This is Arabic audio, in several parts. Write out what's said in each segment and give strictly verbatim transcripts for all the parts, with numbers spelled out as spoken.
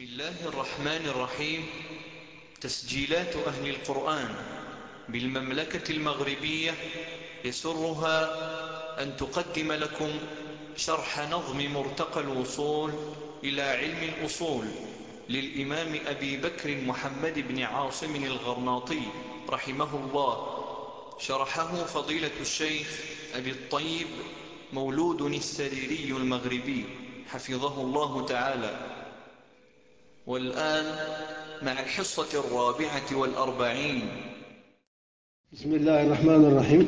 بسم الله الرحمن الرحيم. تسجيلات أهل القرآن بالمملكة المغربية يسرها أن تقدم لكم شرح نظم مرتقى الوصول إلى علم الأصول للإمام أبي بكر محمد بن عاصم الغرناطي رحمه الله. شرحه فضيلة الشيخ أبي الطيب مولود السريري المغربي حفظه الله تعالى. والآن مع الحصة الرابعة والأربعين. بسم الله الرحمن الرحيم.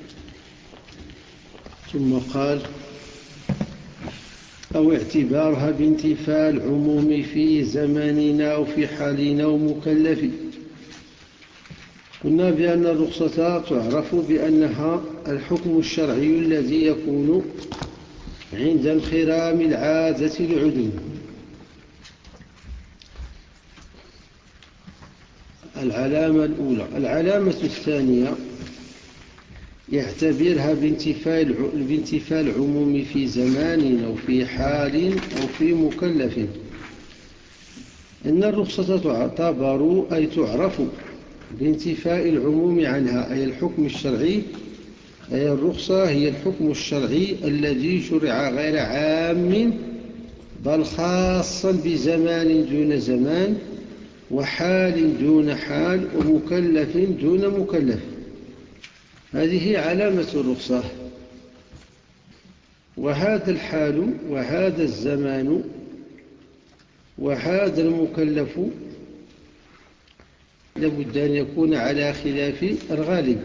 ثم قال: أو اعتبارها بانتفاء العموم في زماننا أو في حالنا ومكلف. قلنا بأن الرخصة تعرف بأنها الحكم الشرعي الذي يكون عند انخرام العادة لعذر. العلامة الأولى. العلامة الثانية يعتبرها بانتفاء بانتفاء العموم في زمان أو في حال أو في مكلف. إن الرخصة تعتبر أي تعرف بانتفاء العموم عنها، أي الحكم الشرعي، أي الرخصة هي الحكم الشرعي الذي شرع غير عام بل خاصا بزمان دون زمان وحال دون حال ومكلف دون مكلف. هذه علامة الرخصة. وهذا الحال وهذا الزمان وهذا المكلف لابد أن يكون على خلاف الغالب،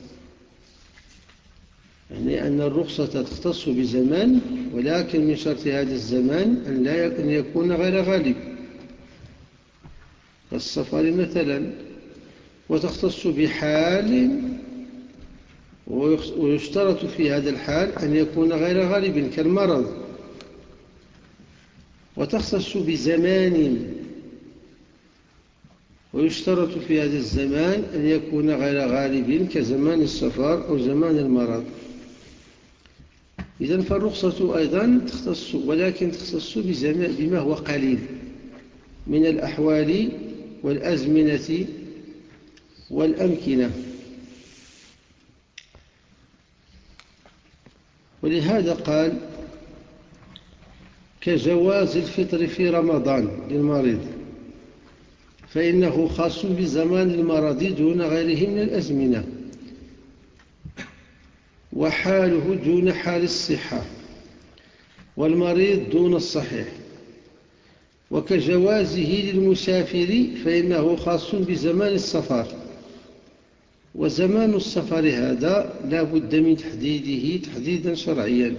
يعني أن الرخصة تختص بزمان، ولكن من شرط هذا الزمان أن لا أن يكون غير غالب كالسفر مثلا، وتختص بحال ويشترط في هذا الحال أن يكون غير غالب كالمرض، وتختص بزمان ويشترط في هذا الزمان أن يكون غير غالب كزمان السفر أو زمان المرض. إذن فالرخصة أيضا تختص، ولكن تختص بزمان بما هو قليل من الأحوال والأزمنة والأمكنة. ولهذا قال: كجواز الفطر في رمضان للمريض فإنه خاص بزمان المرض دون غيره من الأزمنة، وحاله دون حال الصحة، والمريض دون الصحيح. وكجوازه للمسافر فإنه خاص بزمان السفر، وزمان السفر هذا لا بد من تحديده تحديدا شرعيا،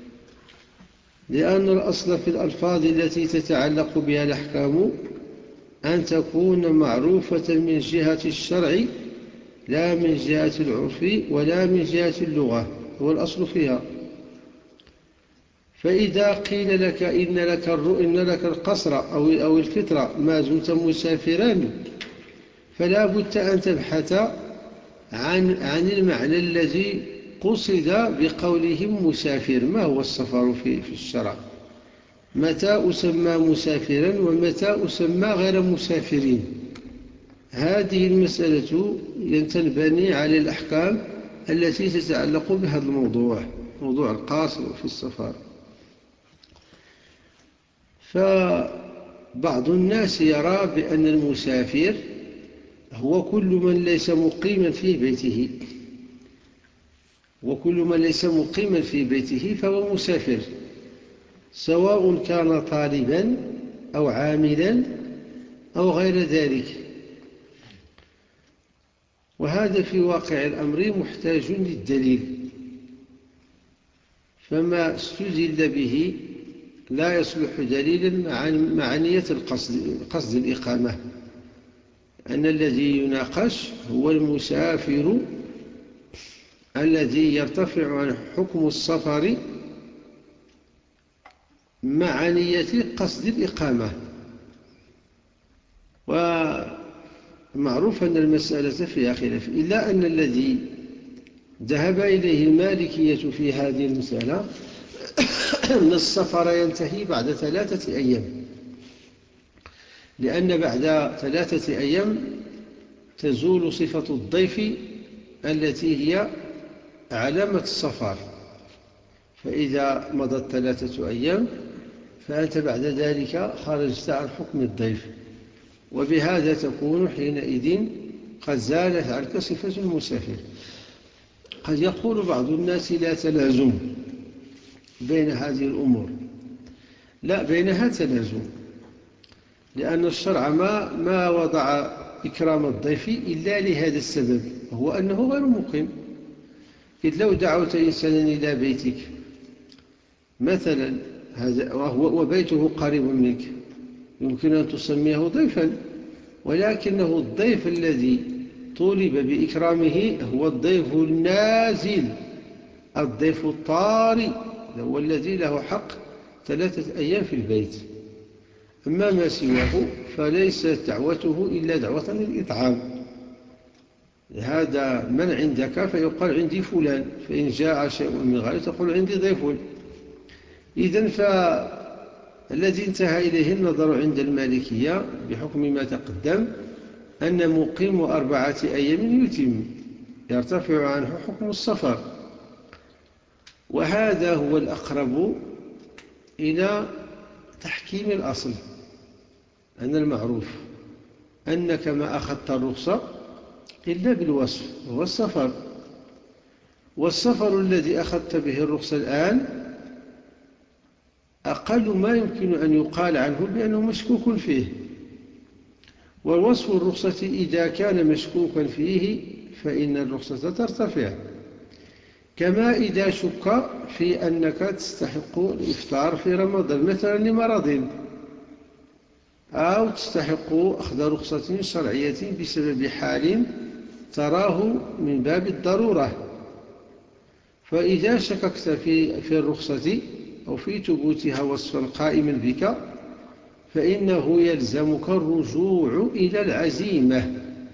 لأن الأصل في الألفاظ التي تتعلق بها الأحكام أن تكون معروفة من جهة الشرع لا من جهة العرف ولا من جهة اللغة، هو الأصل فيها. فإذا قيل لك إن لك, إن لك القصر أو الفطرة ما زلت مسافرا، فلا بد أن تبحث عن, عن المعنى الذي قصد بقولهم مسافر. ما هو السفر في, في الشرع؟ متى أسمى مسافرا ومتى أسمى غير مسافرين؟ هذه المسألة تنبني على الأحكام التي تتعلق بهذا الموضوع، موضوع القاصر في السفر. فبعض الناس يرى بأن المسافر هو كل من ليس مقيما في بيته، وكل من ليس مقيما في بيته فهو مسافر، سواء كان طالبا أو عاملا أو غير ذلك. وهذا في واقع الأمر محتاج للدليل، فما استدل به لا يصلح دليلا مع نية القصد قصد الإقامة، أن الذي يناقش هو المسافر الذي يرتفع عن حكم السفر مع نية قصد الإقامة. ومعروف أن المسألة فيها خلاف، إلا أن الذي ذهب إليه المالكية في هذه المسألة أن السفر ينتهي بعد ثلاثة أيام، لأن بعد ثلاثة أيام تزول صفة الضيف التي هي علامة السفر، فإذا مضت ثلاثة أيام فأنت بعد ذلك خرجت عن حكم الضيف، وبهذا تكون حينئذ قد زالت عنك صفة المسافر. قد يقول بعض الناس لا تلازم بين هذه الأمور. لا، بينها تلازم، لأن الشرع ما, ما وضع إكرام الضيف إلا لهذا السبب، هو أنه غير مقيم. إذ لو دعوت إنسانا إلى بيتك مثلا وبيته قريب منك يمكن أن تسميه ضيفا، ولكنه الضيف الذي طولب بإكرامه هو الضيف النازل، الضيف الطارئ، هو الذي له حق ثلاثة أيام في البيت. أما ما سواه فليست دعوته إلا دعوة للإطعام. هذا من عندك فيقال عندي فلان، فإن جاء شيء من غيره تقول عندي ضيف. إذن فالذي انتهى إليه النظر عند المالكية بحكم ما تقدم أن مقيم أربعة أيام يتم، يرتفع عنه حكم السفر. وهذا هو الأقرب إلى تحكيم الأصل، أن المعروف أنك ما أخذت الرخصة إلا بالوصف، هو السفر. والسفر الذي أخذت به الرخصة الآن أقل ما يمكن أن يقال عنه بأنه مشكوك فيه، ووصف الرخصة إذا كان مشكوكا فيه فإن الرخصة ترتفع. كما إذا شك في أنك تستحق الإفطار في رمضان مثلا لمرض، أو تستحق أخذ رخصة شرعية بسبب حال تراه من باب الضرورة، فإذا شككت في في الرخصة أو في ثبوتها وصفا قائما بك فإنه يلزمك الرجوع إلى العزيمة.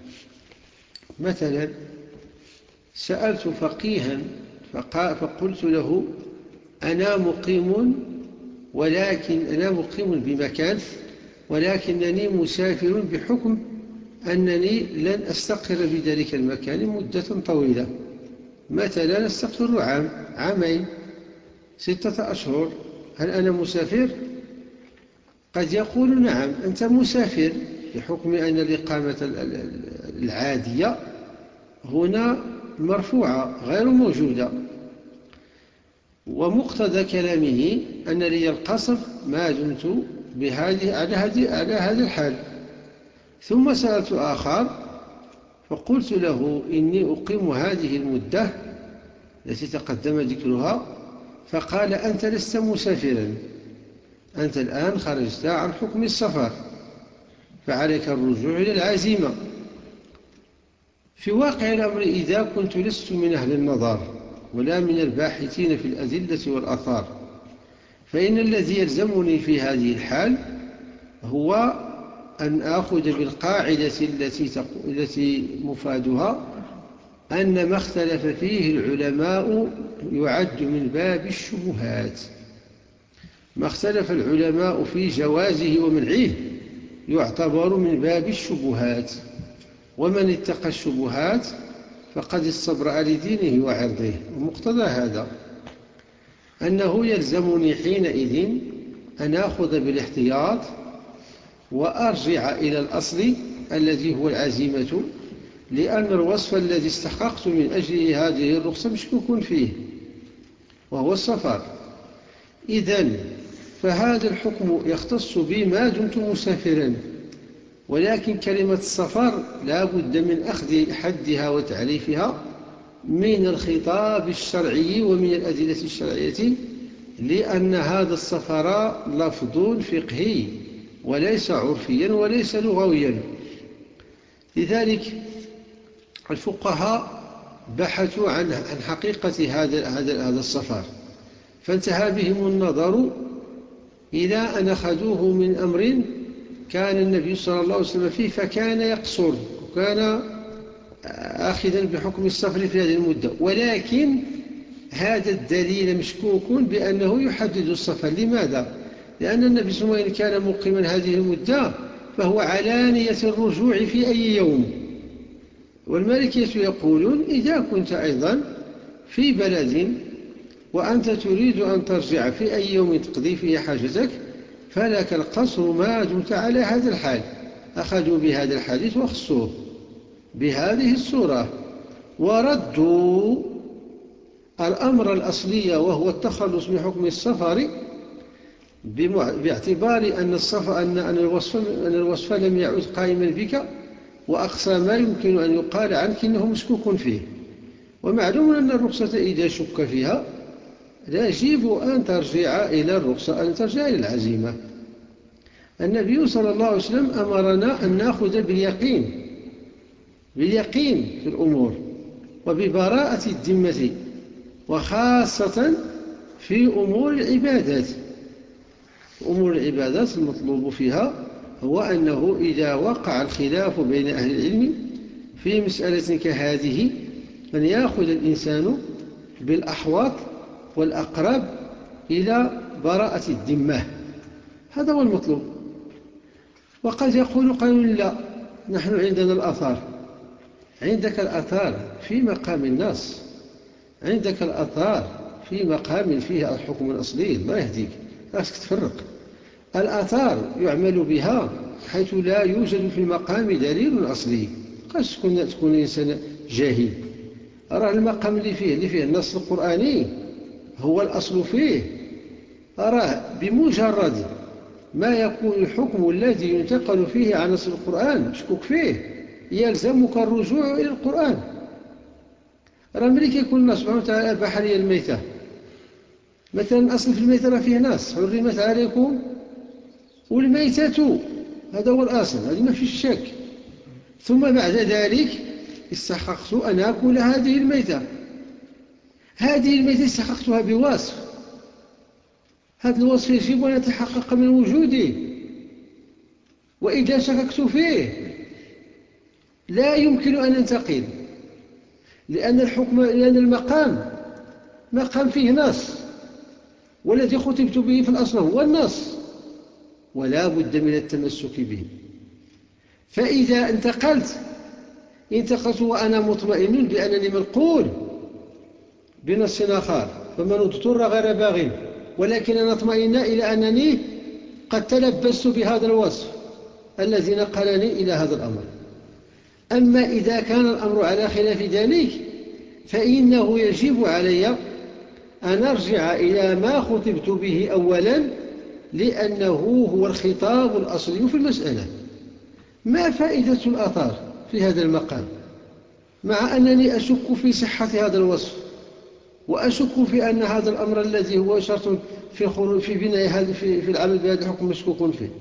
مثلا سألت فقيها فقلت له أنا مقيم، ولكن أنا مقيم بمكان ولكنني مسافر بحكم أنني لن أستقر بذلك المكان مدة طويلة، مثلا أستقر عام عامين ستة أشهر، هل أنا مسافر؟ قد يقول نعم أنت مسافر بحكم أن الإقامة العادية هنا مرفوعة غير موجودة، ومقتضى كلامه أن لي القصر ما دمت بهذه على هذه على هذا الحال. ثم سألت آخر فقلت له إني أقيم هذه المدة التي تقدم ذكرها، فقال أنت لست مسافرا، أنت الآن خرجت عن حكم السفر فعليك الرجوع إلى العزيمة. في واقع الأمر إذا كنت لست من أهل النظر ولا من الباحثين في الأدلة والآثار، فإن الذي يلزمني في هذه الحال هو أن آخذ بالقاعدة التي التي مفادها أن ما اختلف فيه العلماء يعد من باب الشبهات. ما اختلف العلماء في جوازه ومنعه يعتبر من باب الشبهات، ومن اتقى الشبهات فقد استبرأ لدينه وعرضه. ومقتضى هذا أنه يلزمني حينئذ أن آخذ بالاحتياط وأرجع إلى الأصل الذي هو العزيمة، لأن الوصف الذي استحققت من أجله هذه الرخصة مشكوك فيه وهو السفر. إذن فهذا الحكم يختص بي ما دمت مسافرا، ولكن كلمة السفر لا بد من أخذ حدها وتعريفها من الخطاب الشرعي ومن الأدلة الشرعية، لأن هذا السفر لفظ فقهي وليس عرفيا وليس لغويا. لذلك الفقهاء بحثوا عن عن حقيقة هذا هذا هذا السفر، فانتهى بهم النظر إلى أن أخذوه من أمر كان النبي صلى الله عليه وسلم فيه فكان يقصر وكان آخذا بحكم السفر في هذه المدة، ولكن هذا الدليل مشكوك بأنه يحدد السفر. لماذا؟ لأن النبي صلى الله عليه وسلم كان مقيما هذه المدة فهو علانية الرجوع في أي يوم. والمالكية يقولون إذا كنت أيضا في بلد وأنت تريد أن ترجع في أي يوم تقضي فيه حاجتك فلك القصر ما دمت على هذا الحال. أخذوا بهذا الحديث وخصوه بهذه الصورة، وردوا الأمر الأصلي وهو التخلص من حكم السفر باعتبار أن, السفر أن, أن, الوصف أن الوصف لم يعد قائما بك، وأقصى ما يمكن أن يقال عنك إنه مشكوك فيه. ومعلوم أن الرخصة إذا شك فيها لا يجب أن ترجع إلى الرخصة، أن ترجع إلى العزيمة. النبي صلى الله عليه وسلم أمرنا أن نأخذ باليقين باليقين في الأمور وببراءة الذمة، وخاصة في أمور العبادات. أمور العبادات المطلوب فيها هو أنه إذا وقع الخلاف بين أهل العلم في مسألة كهذه أن يأخذ الإنسان بالأحوط والأقرب إلى براءة الذمة، هذا هو المطلوب. وقد يقول قائل لا، نحن عندنا الآثار. عندك الآثار في مقام النص، عندك الآثار في مقام فيها الحكم الأصلي. الله يهديك، لازم تفرق. الآثار يعمل بها حيث لا يوجد في المقام دليل أصلي. قد تكون تكون إنسان جاهل، أرى المقام اللي فيه اللي فيه النص القرآني هو الأصل فيه، أراه بمجرد ما يكون الحكم الذي ينتقل فيه عن نص القرآن مشكوك فيه يلزمك الرجوع إلى القرآن. راه ملي كيكون الله سبحانه وتعالى أباح لي الميتة مثلا، أصل في الميتة راه فيه نص حرمت عليكم والميتة، هذا هو الأصل، هذه ما فيش شك. ثم بعد ذلك استحققت أن أكل هذه الميتة. هذه الميتة استحققتها بوصف، هذا الوصف يجب أن يتحقق من وجوده، وإذا شككت فيه لا يمكن أن أنتقل، لأن الحكم لأن المقام مقام فيه نص، والذي خطبت به في الأصل هو النص، ولا بد من التمسك به. فإذا انتقلت انتقلت وأنا مطمئن بأنني منقول بنص آخر، فمن اضطر غير باغ، ولكن أنا اطمئن إلى أنني قد تلبست بهذا الوصف الذي نقلني إلى هذا الأمر. أما إذا كان الأمر على خلاف ذلك فإنه يجب علي أن أرجع إلى ما خطبت به أولا، لأنه هو الخطاب الأصلي في المسألة. ما فائدة الآثار في هذا المقام مع أنني أشك في صحة هذا الوصف، وأشك في أن هذا الأمر الذي هو شرط في في بناء هذا في, في العمل بهذا الحكم مشكوك فيه.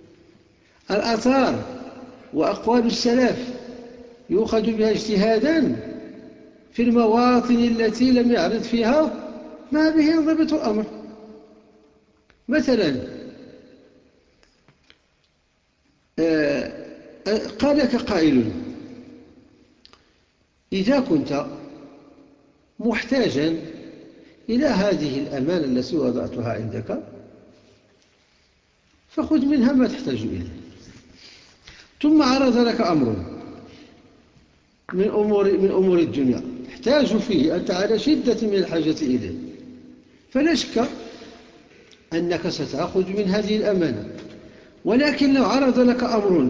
الآثار وأقوال السلف يؤخذ بها اجتهادا في المواطن التي لم يعرض فيها ما به ينضبط الأمر. مثلا قال لك قائل إذا كنت محتاجا إلى هذه الأمانة التي وضعتها عندك فخذ منها ما تحتاج إليه، ثم عرض لك أمر من أمور, من أمور الدنيا تحتاج فيه أنت على شدة من الحاجة إليه، فلا شك أنك ستأخذ من هذه الأمانة. ولكن لو عرض لك أمر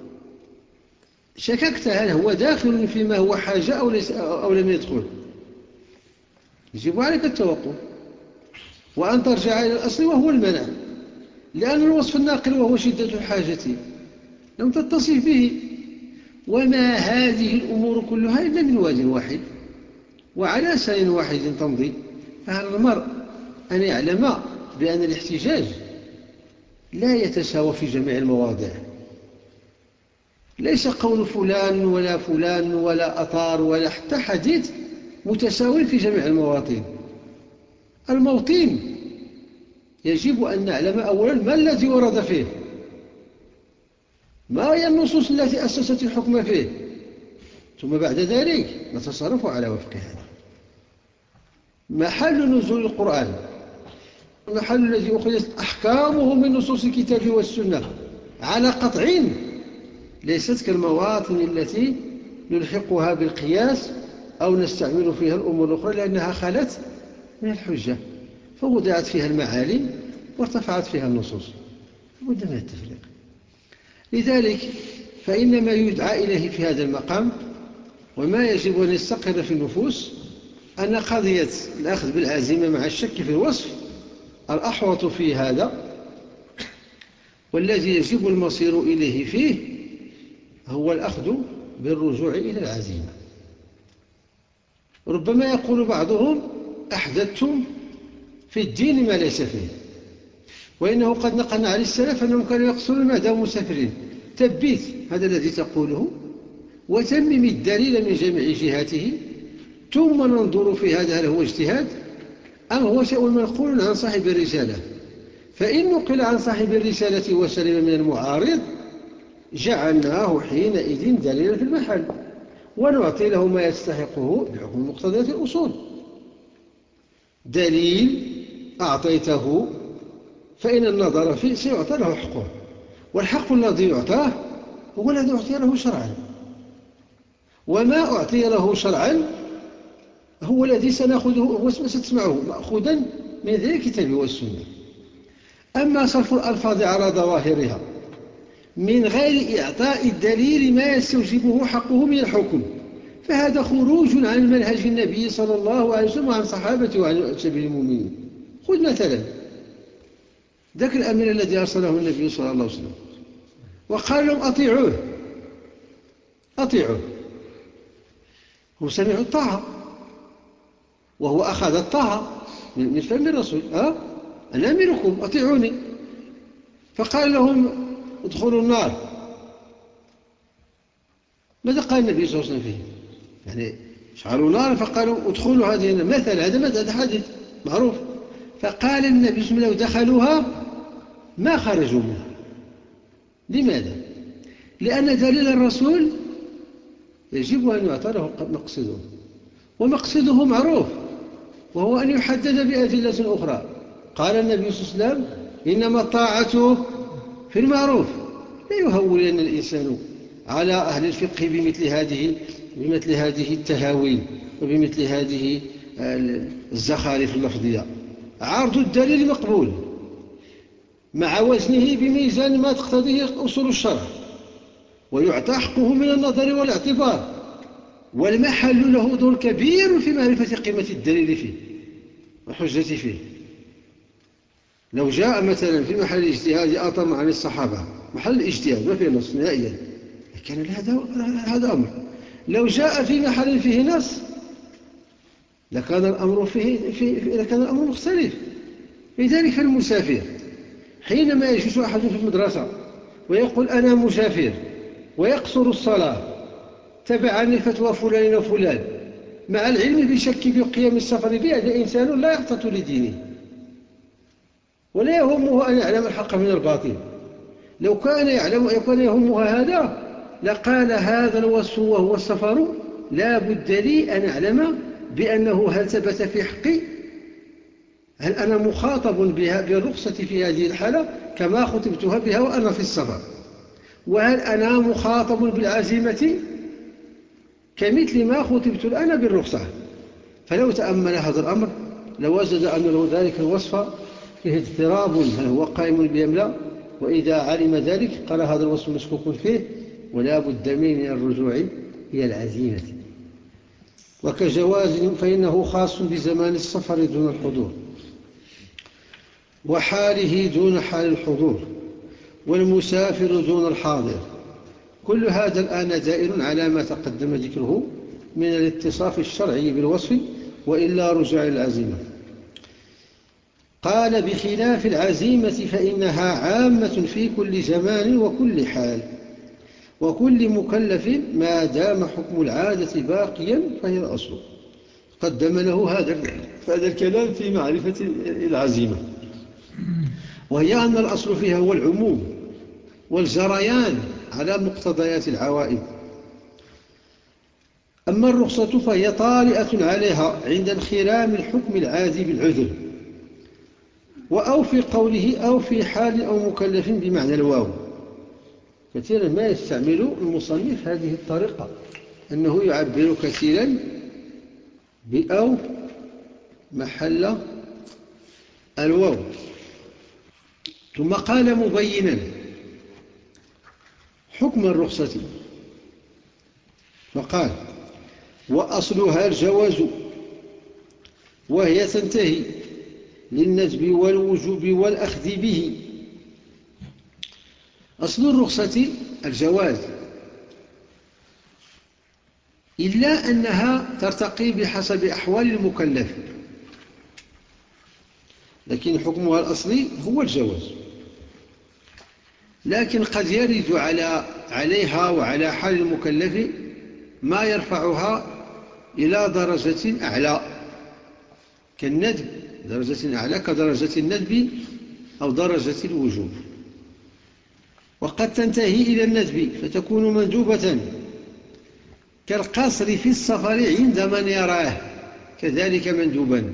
شككت هل هو داخل فيما هو حاجة أو, ليس أو لم يدخل، يجب عليك التوقف وأن ترجع إلى الأصل وهو المنع، لأن الوصف الناقل وهو شدة الحاجة لم تتصف به. وما هذه الأمور كلها إلا من واد واحد وعلى سن واحد تمضي. فعلى المرء أن يعلم بأن الاحتجاج لا يتساوى في جميع المواضع، ليس قول فلان ولا فلان ولا أثار ولا حتى حديث متساوي في جميع المواطن. الموطن يجب أن نعلم أولا ما الذي ورد فيه، ما هي النصوص التي أسست الحكم فيه، ثم بعد ذلك نتصرف على وفق هذا. محل نزول القرآن المحل الذي أخذت أحكامه من نصوص الكتاب والسنة على قطع، ليست كالمواطن التي نلحقها بالقياس أو نستعمل فيها الأمور الأخرى لأنها خلت من الحجة، فوضعت فيها المعالم وارتفعت فيها النصوص، لابد من التفريق. لذلك فإن ما يدعى إليه في هذا المقام وما يجب أن يستقر في النفوس أن قضية الأخذ بالعزيمة مع الشك في الوصف الأحوط في هذا والذي يجب المصير إليه فيه هو الأخذ بالرجوع إلى العزيمة. ربما يقول بعضهم أحدثتم في الدين ما ليس فيه، وإنه قد نقلنا عن السلف أنهم كانوا يقصرون ما داموا مسافرين. تبيت هذا الذي تقوله وتمم الدليل من جميع جهاته، ثم ننظر في هذا هل هو اجتهاد أم هو شيء منقول عن صاحب الرسالة. فإن نقل عن صاحب الرسالة وسلم من المعارض جعلناه حينئذ دليلا في المحل ونعطي له ما يستحقه بحكم مقتضيات الأصول. دليل أعطيته فإن النظر فيه سيعطى له حقه، والحق الذي يعطاه هو الذي أعطي له شرعا، وما أعطي له شرعا هو الذي سنأخذه وستسمعه مأخوذا من ذي الكتاب والسنة. أما صرف الألفاظ على ظواهرها من غير إعطاء الدليل ما يستوجبه حقه من الحكم فهذا خروج عن المنهج النبي صلى الله عليه وسلم وعن صحابته وعن سبيل المؤمنين. خذ مثلا ذاك الأمير الذي أرسله النبي صلى الله عليه وسلم وقال لهم أطيعوه أطيعوه، هم سمعوا الطاعة وهو أخذ الطاعة من فم الرسول. أه؟ أنا أميركم أطيعوني. فقال لهم ادخلوا النار. ماذا قال النبي صلى الله عليه وسلم فيه؟ يعني شعلوا نارا فقالوا ادخلوا هذه النار. مثل هذا مثل هذا حديث معروف. فقال النبي صلى الله عليه وسلم لو دخلوها ما خرجوا منها. لماذا؟ لأن دليل الرسول يجب أن يعطى له مقصده، ومقصده معروف وهو أن يحدد بأدلة أخرى. قال النبي صلى الله عليه وسلم إنما الطاعة في المعروف. لا يهولن الإنسان على أهل الفقه بمثل هذه بمثل هذه التهاويل وبمثل هذه الزخارف اللفظية. عرض الدليل مقبول مع وزنه بميزان ما تقتضيه أصول الشرع ويعطى حقه من النظر والاعتبار، والمحل له دور كبير في معرفة قيمة الدليل فيه والحجة فيه. لو جاء مثلا في محل الاجتهاد أطم عن الصحابة محل الاجتهاد ما فيه نص نهائيا كان هذا أمر. لو جاء في محل فيه نص لكان الأمر فيه, فيه لكان الأمر مختلف. لذلك فالمسافر حينما يجلس أحد في المدرسة ويقول أنا مسافر ويقصر الصلاة تبعا لفتوى فلان وفلان مع العلم بشك بقيام السفر به، هذا إنسان لا يخطط لدينه ولا يهمه أن يعلم الحق من الباطل. لو كان يعلم يكون يهمها هذا لقال هذا الوصف وهو السفر لا بد لي أن أعلم بأنه هل ثبت في حقي، هل أنا مخاطب بها بالرخصة في هذه الحالة كما خطبتها بها وأنا في السفر، وهل أنا مخاطب بالعزيمة كمثل ما خطبت الآن بالرخصة. فلو تأمل هذا الأمر لوجد أن له ذلك الوصف فيه اضطراب هل هو قائم بأم لا، وإذا علم ذلك قال هذا الوصف مشكوك فيه ولا بد من الرجوع إلى العزيمة. وكجواز فإنه خاص بزمان السفر دون الحضور وحاله دون حال الحضور والمسافر دون الحاضر. كل هذا الآن دائر على ما تقدم ذكره من الاتصاف الشرعي بالوصف وإلا رجع إلى العزيمة. قال بخلاف العزيمة فإنها عامة في كل زمان وكل حال وكل مكلف ما دام حكم العادة باقيا فهي الأصل. قدم له هذا هذا الكلام في معرفة العزيمة، وهي أن الأصل فيها هو العموم والجريان على مقتضيات العوائد. أما الرخصة فهي طارئة عليها عند انخرام الحكم العادي بالعذر، وأو في قوله أو في حال أو مكلف بمعنى الواو. كثيرا ما يستعمل المصنف هذه الطريقة، أنه يعبر كثيرا بأو محل الواو. ثم قال مبينا حكم الرخصة فقال: وأصلها الجواز وهي تنتهي للندب والوجوب والأخذ به. أصل الرخصة الجواز، إلا أنها ترتقي بحسب أحوال المكلف، لكن حكمها الأصلي هو الجواز. لكن قد يرد على عليها وعلى حال المكلف ما يرفعها إلى درجة أعلى كالندب، درجة أعلى كدرجة الندب أو درجة الوجوب. وقد تنتهي إلى الندب فتكون مندوبة كالقصر في السفر عند من يراه، كذلك مندوبا.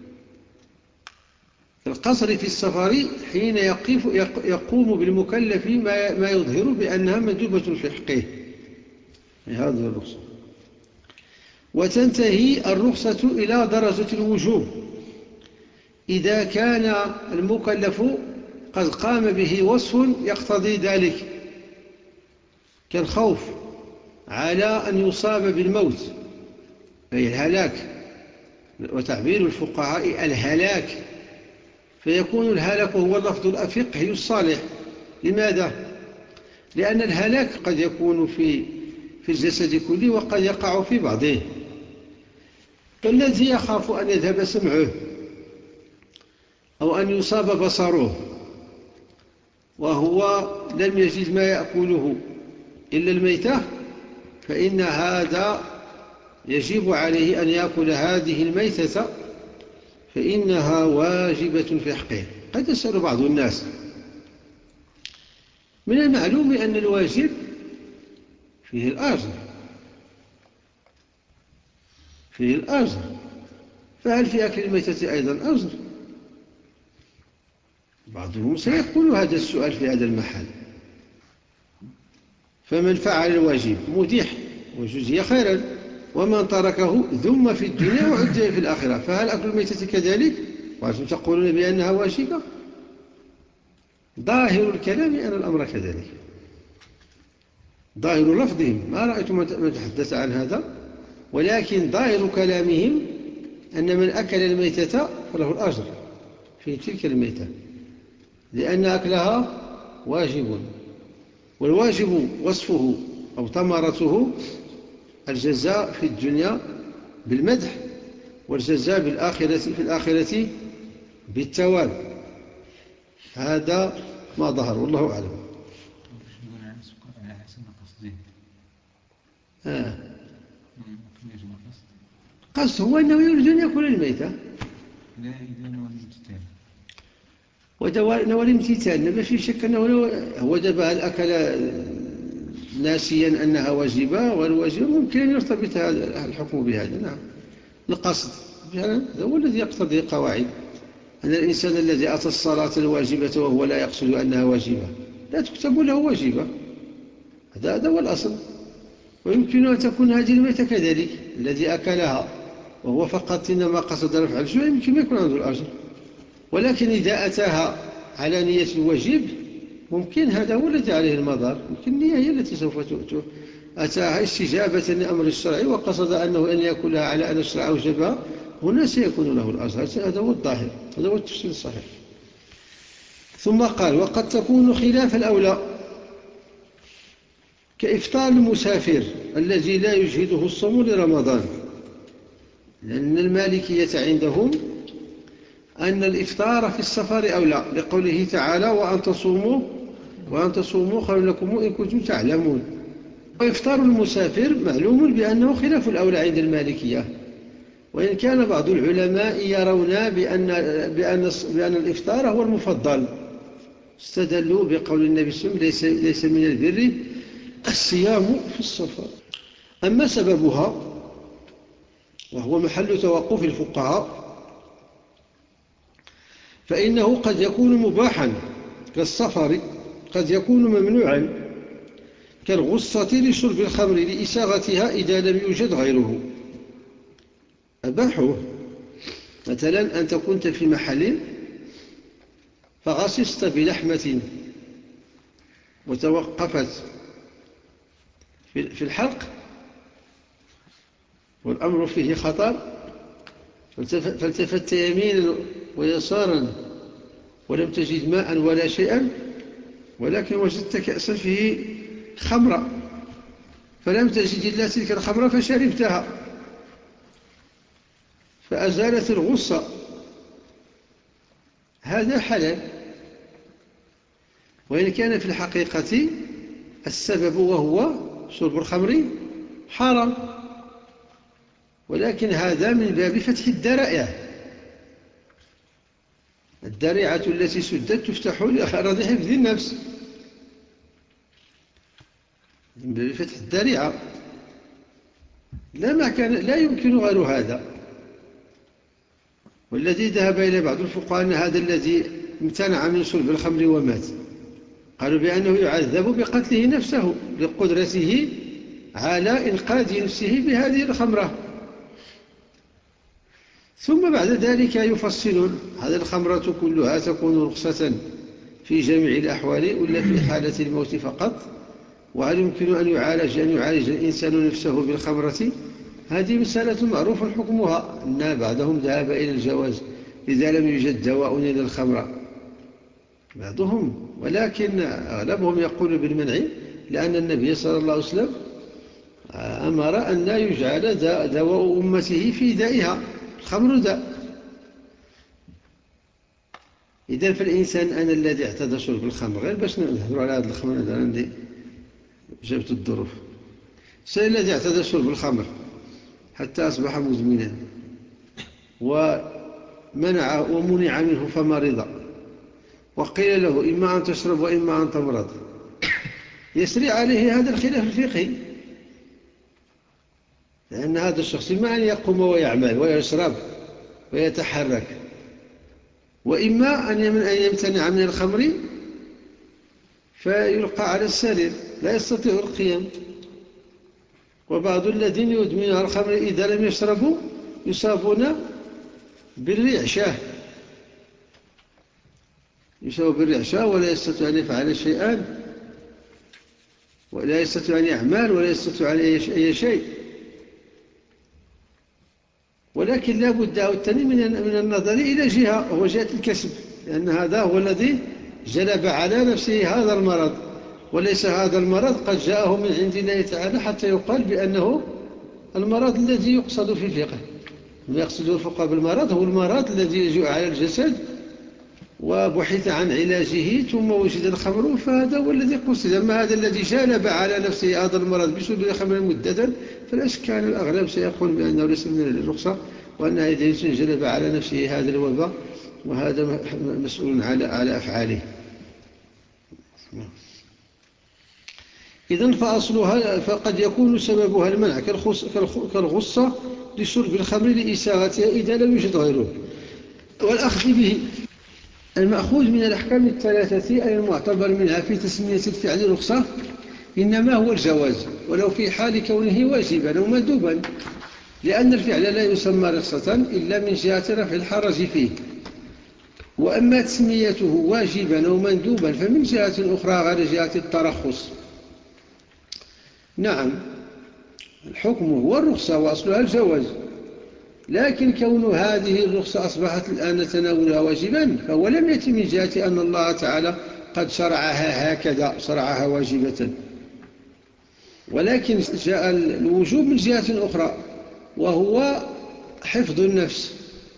القصر في السفر حين يقف يقوم بالمكلف ما يظهر بأنها مندوبة في حقه، هذه الرخصة. وتنتهي الرخصة إلى درجة الوجوب إذا كان المكلف قد قام به وصف يقتضي ذلك، كالخوف على أن يصاب بالموت أي الهلاك، وتعبير الفقهاء الهلاك، فيكون الهلاك هو اللفظ الفقهي الصالح. لماذا؟ لأن الهلاك قد يكون في في الجسد كله وقد يقع في بعضه. فالذي يخاف أن يذهب سمعه أو أن يصاب بصره وهو لم يجد ما يأكله إلا الميتة، فإن هذا يجب عليه أن يأكل هذه الميتة، فإنها واجبة في حقه. قد يسأل بعض الناس: من المعلوم أن الواجب فيه الأجر فيه الأجر فهل في أكل الميتة أيضا أجر؟ بعضهم سيقول هذا السؤال في هذا المحل. فمن فعل الواجب مديح وجزي خيرا، ومن تركه ذم في الدنيا وعذب في الآخرة. فهل أكل الميتة كذلك؟ وأنتم تقولون بأنها واجبة؟ ظاهر الكلام أن الأمر كذلك، ظاهر لفظهم، ما رأيت من تحدث عن هذا، ولكن ظاهر كلامهم أن من أكل الميتة فله الأجر في تلك الميتة، لأن أكلها واجب، والواجب وصفه أو ثمرته الجزاء في الدنيا بالمدح، والجزاء بالآخرة في الآخرة بالثواب. هذا ما ظهر والله أعلم. آه. قصد هو أنه يريد أن يأكل الميتة، ونوى الامتثال، ما في شك أنه هو دبها الأكل ناسيا أنها واجبة، والواجبة ممكن أن يرتبط هذا الحكم بهذا. نعم، القصد هذا هو الذي يقتضي قواعد أن الإنسان الذي أتى الصلاة الواجبة وهو لا يقصد أنها واجبة لا تكتب له واجبة، هذا هو الأصل. ويمكن أن تكون هذه الميتة كذلك، الذي أكلها وهو فقط إنما قصد رفع الجوع يمكن ما يكون عنده الأجر، ولكن إذا أتاها على نية الواجب ممكن هذا هو الذي عليه المضار، ممكن النية هي التي سوف تؤتي، أتاها استجابة لأمر الشرع وقصد أنه أن يأكلها على أن الشرع أوجبها، هنا سيكون له الأجر. هذا هو الظاهر، هذا هو التفسير الصحيح. ثم قال: وقد تكون خلاف الأولى كإفطار المسافر الذي لا يجهده الصوم لرمضان، لأن المالكية عندهم أن الإفطار في السفر أولى، لقوله تعالى: وأن تصوموا وأن تصوموا خير لكم إن كنتم تعلمون. وإفطار المسافر معلوم بأنه خلاف الأولى عند المالكية، وإن كان بعض العلماء يرون بأن, بأن, بأن الإفطار هو المفضل، استدلوا بقول النبي صلى الله عليه وسلم: ليس, ليس من البر الصيام في السفر. أما سببها وهو محل توقف الفقهاء فإنه قد يكون مباحا كالسفر، قد يكون ممنوعا كالغصة لشرب الخمر لإساغتها إذا لم يوجد غيره أباحوه. مثلا أنت كنت في محل فغصصت بلحمة وتوقفت في الحلق والأمر فيه خطر، فالتفت يمينا ويسارا ولم تجد ماء ولا شيئا، ولكن وجدت كأسا فيه خمرة فلم تجد إلا تلك الخمرة فشربتها فأزالت الغصة، هذا حلال، وإن كان في الحقيقة السبب وهو شرب الخمر حرام، ولكن هذا من باب فتح الذرائع. الذريعة التي سدت تفتح لغرض حفظ النفس، من باب فتح الذريعة، لا, ما كان لا يمكن غير هذا. والذي ذهب إلى بعض الفقهاء أن هذا الذي امتنع من شرب الخمر ومات قالوا بأنه يعذب بقتله نفسه لقدرته على إنقاذ نفسه بهذه الخمرة. ثم بعد ذلك يفصلون: هذه الخمرة كلها تكون رخصة في جميع الأحوال ولا في حالة الموت فقط؟ وهل يمكن أن يعالج أن يعالج الإنسان نفسه بالخمرة؟ هذه مسألة معروف حكمها، أن بعضهم ذهب إلى الجواز إذا لم يوجد دواء إلى الخمرة بعضهم، ولكن أغلبهم يقول بالمنع، لأن النبي صلى الله عليه وسلم أمر أن لا يجعل دواء أمته في دائها، الخمر داء. إذن فالإنسان أنا الذي اعتدى شرب الخمر، غير باش نهضروا على هذا الخمر هذا عندي جابت الظروف، الإنسان الذي اعتدى شرب الخمر حتى أصبح مدمنا ومنع ومنع منه فمرض وقيل له إما أن تشرب وإما أن تمرض، يسري عليه هذا الخلاف الفقهي، لأن هذا الشخص إما أن يقوم ويعمل ويشرب ويتحرك، وإما أن يمتنع من الخمر فيلقى على السرير لا يستطيع القيام. وبعض الذين يدمنون الخمر إذا لم يشربوا يصابون بالرعشة، يصاب بالرعشة ولا يستطيع أن يفعل شيئا، ولا يستطيع أن يعمل ولا يستطيع أن أي شيء. ولكن لا بد الثاني من النظر إلى جهة، هو جهة الكسب، لأن هذا هو الذي جلب على نفسه هذا المرض، وليس هذا المرض قد جاءه من عند الله تعالى حتى يقال بأنه المرض الذي يقصد في الفقه. ما يقصده الفقهاء بالمرض هو المرض الذي يجوء على الجسد وبحث عن علاجه ثم وجد الخمر، فهذا هو الذي قصد. أما هذا الذي جلب على نفسه هذا المرض بشرب الخمر مدة، فالأشكال الأغلب سيقول بأنه ليس من الرخصة، وأن هذا الإنسان جلب على نفسه هذا الوباء، وهذا مسؤول على على أفعاله. إذن فأصلها فقد يكون سببها المنع كالغصة لشرب الخمر لإساغتها إذا لم يوجد غيره والأخذ به. المأخوذ من الأحكام الثلاثة أي المعتبر منها في تسمية الفعل رخصة إنما هو الجواز، ولو في حال كونه واجبا أو مندوبا، لأن الفعل لا يسمى رخصة إلا من جهة رفع الحرج فيه. وأما تسميته واجبا أو مندوبا فمن جهة أخرى غير جهة الترخص. نعم، الحكم هو الرخصة وأصلها الجواز، لكن كون هذه الرخصة أصبحت الآن تناولها واجبا فهو لم يأتي من جهة أن الله تعالى قد شرعها هكذا، شرعها واجبة، ولكن جاء الوجوب من جهة أخرى وهو حفظ النفس.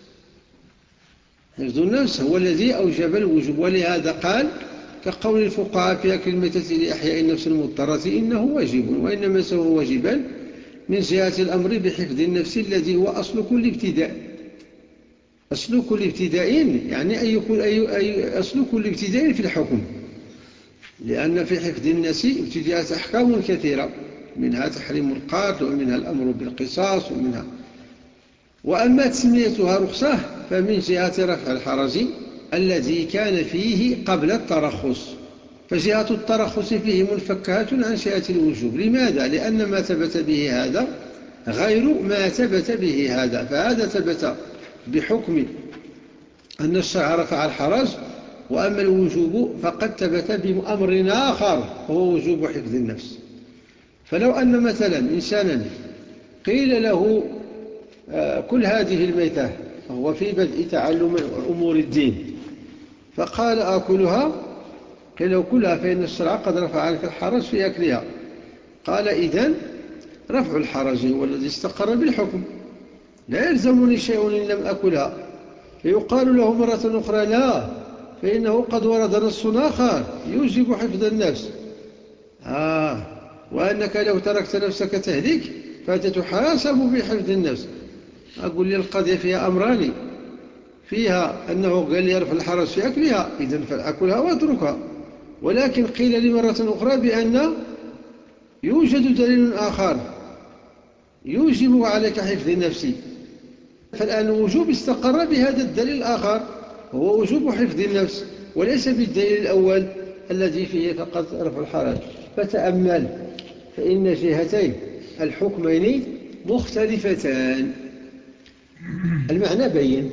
حفظ النفس هو الذي أوجب الوجوب، ولهذا قال كقول الفقهاء في أكل الميتة لإحياء النفس المضطرة إنه واجب، وإنما سوى واجبا من جهة الأمر بحفظ النفس الذي هو أصل كل ابتداء. أصل كل ابتداء يعني أي كل أي أي أصل كل ابتداء في الحكم، لأن في حفظ النفس ابتداءات أحكام كثيرة، منها تحريم القتل ومنها الأمر بالقصاص ومنها. وأما تسميتها رخصة فمن جهة رفع الحرج الذي كان فيه قبل الترخص، فجهة الترخص فيه منفكة عن جهة الوجوب. لماذا؟ لأن ما ثبت به هذا غير ما ثبت به هذا، فهذا ثبت بحكم أن الشرع رفع الحرج، وأما الوجوب فقد ثبت بأمر آخر وهو وجوب حفظ النفس. فلو أن مثلا إنسانا قيل له كل هذه الميتة وهو في بدء تعلم أمور الدين، فقال آكلها، قيل له كلها فإن الشرع قد رفع عنك الحرج في أكلها، قال إذن رفع الحرج هو الذي استقر بالحكم، لا يلزمني شيء إن لم أكلها. فيقال له مرة أخرى لا، فإنه قد ورد نص آخر يوجب حفظ النفس، آه وأنك لو تركت نفسك تهلك فأنت تحاسب بحفظ النفس. أقول لي القضية فيها أمران، فيها أنه قال لي رفع الحرج في أكلها، إذن فأكلها وأتركها. ولكن قيل لي مرة أخرى بأن يوجد دليل آخر يوجب عليك حفظ النفس، فالآن الوجوب استقر بهذا الدليل الآخر وهو وجوب حفظ النفس، وليس بالدليل الأول الذي فيه فقط رفع الحرج. فتأمل، فإن جهتي الحكمين مختلفتان. المعنى بين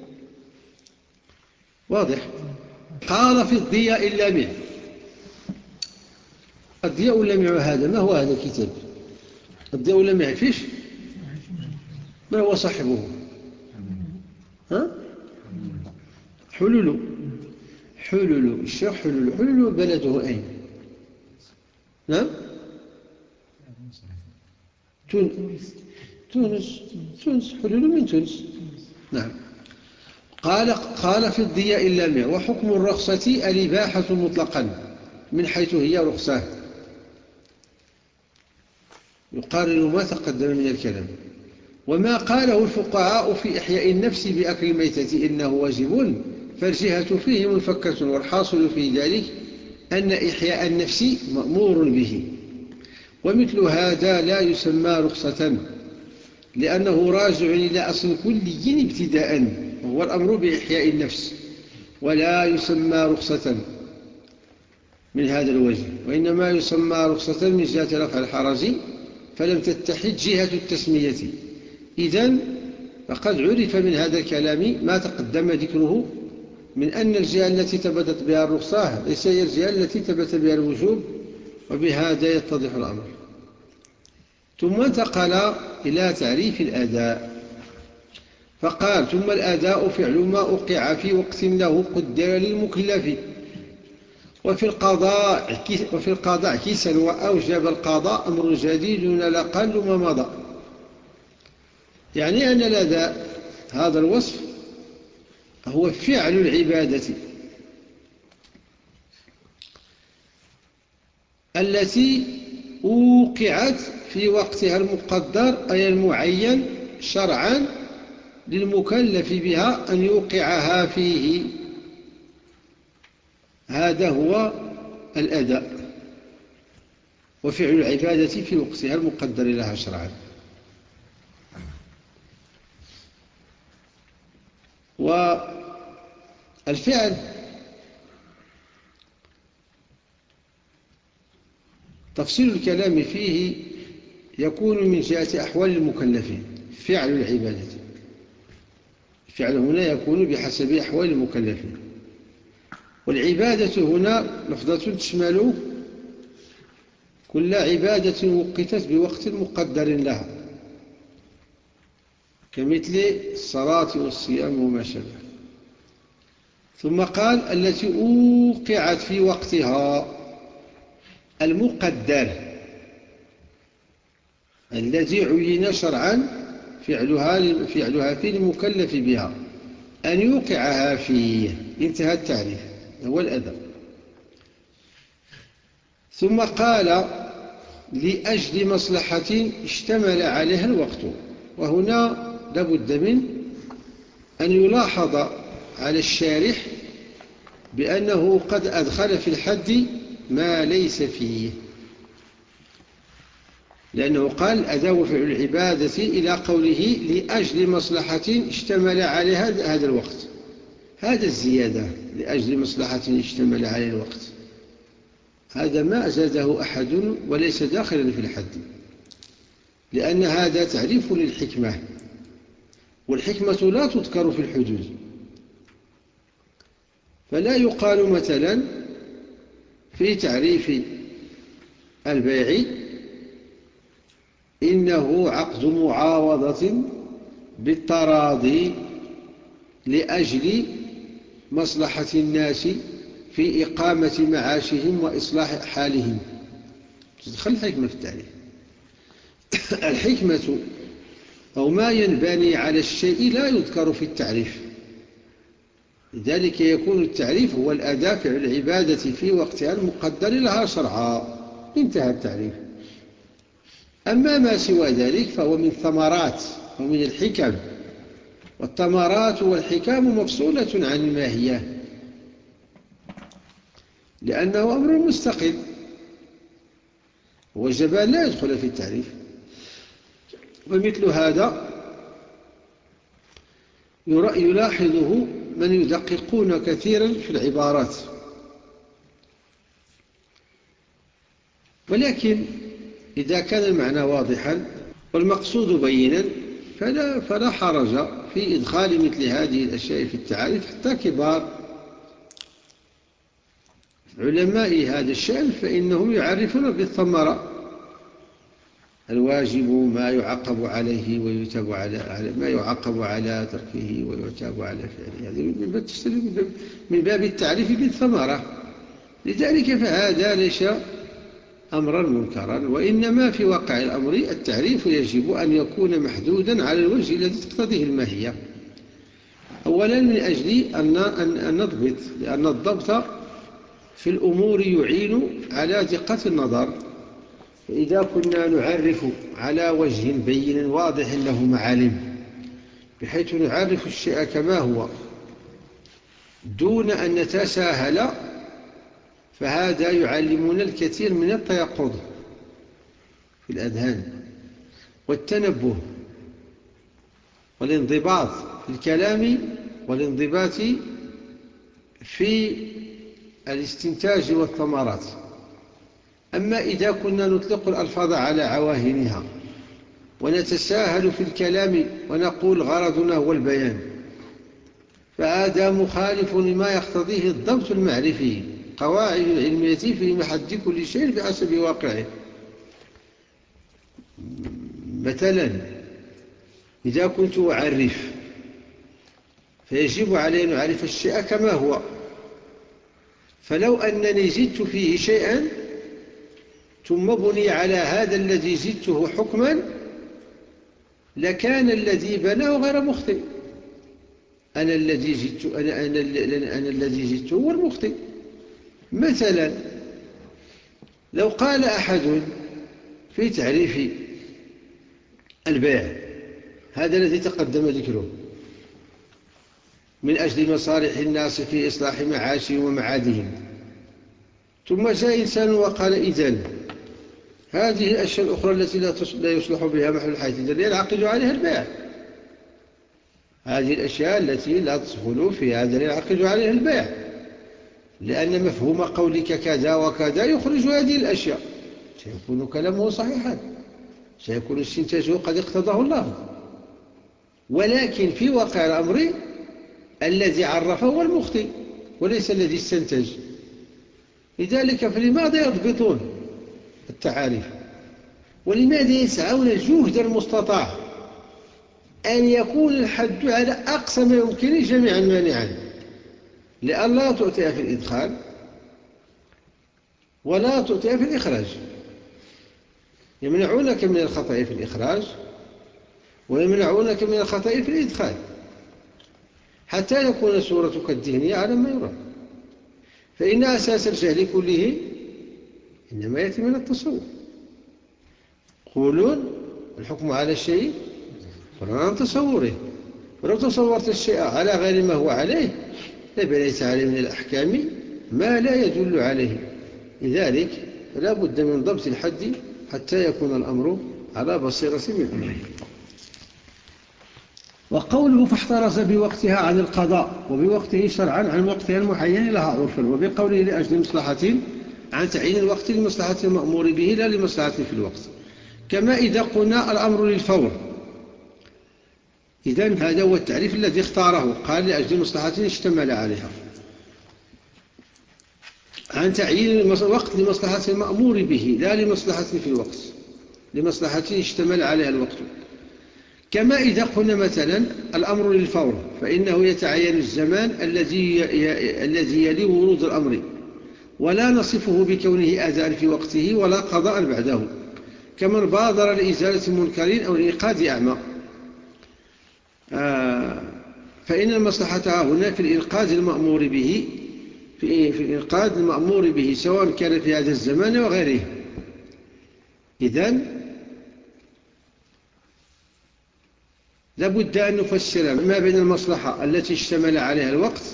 واضح. قال في الضياء اللامع. الضياء اللامع هذا ما هو هذا الكتاب؟ الضياء اللامع فيش؟ ما هو صاحبه؟ ها؟ حلول. حلول الشيخ حلول. حلول بلده أين؟ نعم؟ تونس. تونس تونس حلول من تونس. نعم. قال قال في الضياء اللامع: وحكم الرخصة الإباحة مطلقا من حيث هي رخصة. يقارن ما تقدم من الكلام. وما قاله الفقهاء في إحياء النفس بأكل الميتة إنه واجب فالجهة فيه منفكة، والحاصل في ذلك أن إحياء النفس مأمور به، ومثل هذا لا يسمى رخصة لأنه راجع إلى أصل كلي ابتداء وهو الأمر بإحياء النفس، ولا يسمى رخصة من هذا الوجه، وإنما يسمى رخصة من جهة رفع الحرج فلم تتحد جهة التسمية. إذن فقد عرف من هذا الكلام ما تقدم ذكره من أن الجهة التي ثبتت بها الرخصة ليس هي الجهة التي ثبت بها الوجوب، وبهذا يتضح الأمر. ثم انتقل إلى تعريف الأداء فقال: ثم الأداء فعل ما أوقع في وقت له قدر للمكلف، وفي القضاء وفي القضاء كيسا وأوجب القضاء أمر جديد لا أقل ما مضى. يعني أن الأداء هذا الوصف هو فعل العبادة التي أوقعت في وقتها المقدر أي المعين شرعا للمكلف بها أن يوقعها فيه. هذا هو الأداء، وفعل العبادة في وقتها المقدر لها شرعا. والفعل تفصيل الكلام فيه يكون من جهة أحوال المكلفين. فعل العبادة، الفعل هنا يكون بحسب أحوال المكلفين، والعبادة هنا لفظة تشمل كل عبادة وقتت بوقت مقدر لها، كمثل الصلاة والصيام وما شابه. ثم قال: التي أوقعت في وقتها المقدر الذي عين شرعا فعلها فعلها في المكلف بها أن يوقعها فيه. انتهى التعريف، هو الأداء. ثم قال: لأجل مصلحة اشتمل عليها الوقت. وهنا لابد من أن يلاحظ على الشارح بأنه قد أدخل في الحد ما ليس فيه، لأنه قال: أداء فعل العبادة إلى قوله لأجل مصلحة اشتمل عليها هذا الوقت. هذا الزيادة لأجل مصلحة اشتمل عليه الوقت، هذا ما أزاده أحد وليس داخلا في الحد، لأن هذا تعريف للحكمة، والحكمة لا تذكر في الحدود. فلا يقال مثلا في تعريف البيع إنه عقد معاوضة بالتراضي لأجل مصلحة الناس في إقامة معاشهم وإصلاح حالهم. تدخل الحكمة في التعريف. الحكمة أو ما ينبني على الشيء لا يذكر في التعريف، لذلك يكون التعريف هو الأداة فعل العبادة في وقتها المقدر لها شرعا، انتهى التعريف. أما ما سوى ذلك فهو من ثمرات ومن الحكم، والثمرات والحكام مفصولة عن الماهية لأنه أمر مستقل، والجبال لا يدخل في التعريف. ومثل هذا يلاحظه من يدققون كثيرا في العبارات، ولكن إذا كان المعنى واضحا والمقصود بينا فلا, فلا حرج في إدخال مثل هذه الأشياء في التعاريف. حتى كبار علماء هذا الشأن فإنهم يعرفون بالثمرة الواجب ما يعاقب عليه ويتاب على ما يعاقب على تركه ويتاب على فعله، هذه من باب التعريف بالثمرة. لذلك فهذا ليس أمرا منكرا، وإنما في واقع الأمر التعريف يجب أن يكون محدودا على الوجه الذي تقتضيه الماهية. أولا من أجل أن نضبط، لأن الضبط في الأمور يعين على دقة النظر. فإذا كنا نعرف على وجه بين واضح له معالم، بحيث نعرف الشيء كما هو دون أن نتساهل، فهذا يعلمنا الكثير من التيقظ في الأذهان والتنبه والانضباط في الكلام والانضباط في الاستنتاج والثمرات. أما إذا كنا نطلق الألفاظ على عواهنها ونتساهل في الكلام ونقول غرضنا هو البيان، فهذا مخالف لما يقتضيه الضبط المعرفي، قواعد العلمية في محد كل شيء بحسب واقعه. مثلا إذا كنت أعرف فيجب علي أن أعرف الشيء كما هو، فلو أنني زدت فيه شيئا ثم بني على هذا الذي زدته حكما لكان الذي بناه غير مخطئ. أنا الذي زدت أنا, أنا, أنا, أنا الذي زدته هو المخطئ. مثلا لو قال أحد في تعريف البيع هذا الذي تقدم ذكره من أجل مصالح الناس في إصلاح معاشهم ومعادهم، ثم جاء إنسان وقال إذن هذه الأشياء الأخرى التي لا يصلح بها محل الحياة إذن ينعقد عليها البيع، هذه الأشياء التي لا تدخل في هذا ينعقد عليها البيع، لأن مفهوم قولك كذا وكذا يخرج هذه الأشياء، سيكون كلامه صحيحا، سيكون استنتاجه قد اقتضاه الله. ولكن في واقع الأمر الذي عرفه هو المخطئ وليس الذي استنتج. لذلك فلماذا يضبطون التعاريف؟ ولماذا يسعون الجهد المستطاع أن يكون الحد على أقصى ما يمكن جميعا مانعا، لئلا تؤتي في الإدخال ولا تؤتي في الإخراج. يمنعونك من الخطأ في الإخراج ويمنعونك من الخطأ في الإدخال حتى يكون صورتك الذهنية على ما يرام. فإن أساس الجهل كله إنما يأتي من التصور. يقولون الحكم على الشيء قرر عن تصوره، ولو تصورت الشيء على غير ما هو عليه لبنيت عليه من الأحكام ما لا يدل عليه. لذلك فلا بد من ضبط الحد حتى يكون الأمر على بصيرة من أمره. وقوله فاحترز بوقتها عن القضاء وبوقته شرعا عن وقتها المحين لها عرفا، وبقوله لأجل مصلحة عن تعيين الوقت لمصلحة المأمور به لا لمصلحة في الوقت. كما إذا قلنا الأمر للفور، إذن هذا هو التعريف الذي اختاره، قال لأجل مصلحة اشتمل عليها. عن تعيين الوقت لمصلحة المأمور به لا لمصلحة في الوقت، لمصلحة اشتمل عليها الوقت. كما إذا قلنا مثلا الأمر للفور، فإنه يتعين الزمان الذي الذي يلي ورود الأمر، ولا نصفه بكونه أداء في وقته ولا قضاء بعده، كمن بادر لإزالة منكرين أو لإنقاذ أعمى. آه فإن المصلحة هنا في الإنقاذ المأمور به، في, في الإنقاذ المأمور به سواء كان في هذا الزمان وغيره. إذن لابد أن نفسر ما بين المصلحة التي اشتمل عليها الوقت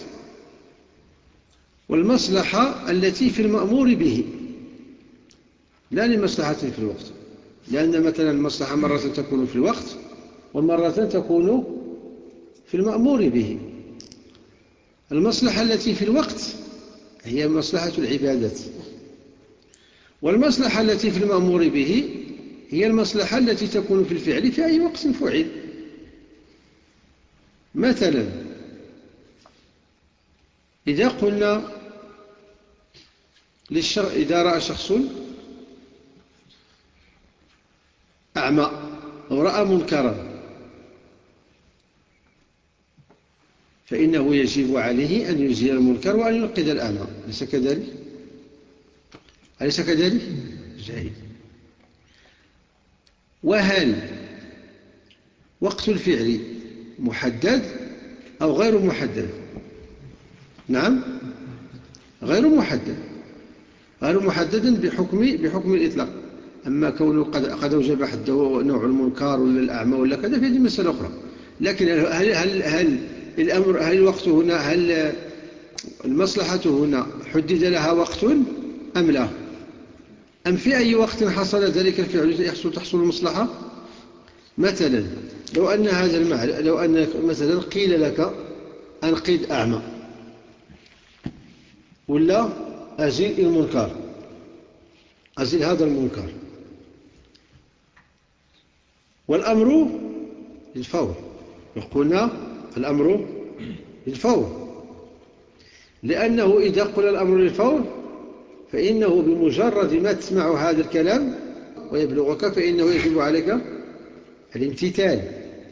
والمصلحة التي في المأمور به لا لمصلحة في الوقت، لأن مثلا المصلحة مرة تكون في الوقت ومرة تكون في المأمور به. المصلحة التي في الوقت هي مصلحة العبادة، والمصلحة التي في المأمور به هي المصلحة التي تكون في الفعل في أي وقت فعل. مثلا إذا قلنا للشرع إذا رأى شخص أعمى أو رأى منكرا فإنه يجب عليه أن يزيل المنكر وأن ينقذ الأعمى، أليس كذلك؟ أليس كذلك؟ جيد. وهل وقت الفعل محدد أو غير محدد؟ نعم، غير محدد، غير محدد بحكم بحكم الإطلاق. أما كونه قد قد أوجب حده نوع المنكر ولا الأعمى ولا كذا فهذه مسألة أخرى. لكن هل هل هل الأمر هل الوقت هنا هل المصلحة هنا حدد لها وقت أم لا؟ أم في أي وقت حصل ذلك الفعل يحصل تحصل المصلحة؟ مثلا لو أن هذا المعنى لو أن مثلا قيل لك أنقذ أعمى ولا أزيل المنكر، أزيل هذا المنكر، والأمر للفور، يقولنا الأمر للفور، لأنه إذا قل الأمر للفور فإنه بمجرد ما تسمع هذا الكلام ويبلغك فإنه يجب عليك الامتثال.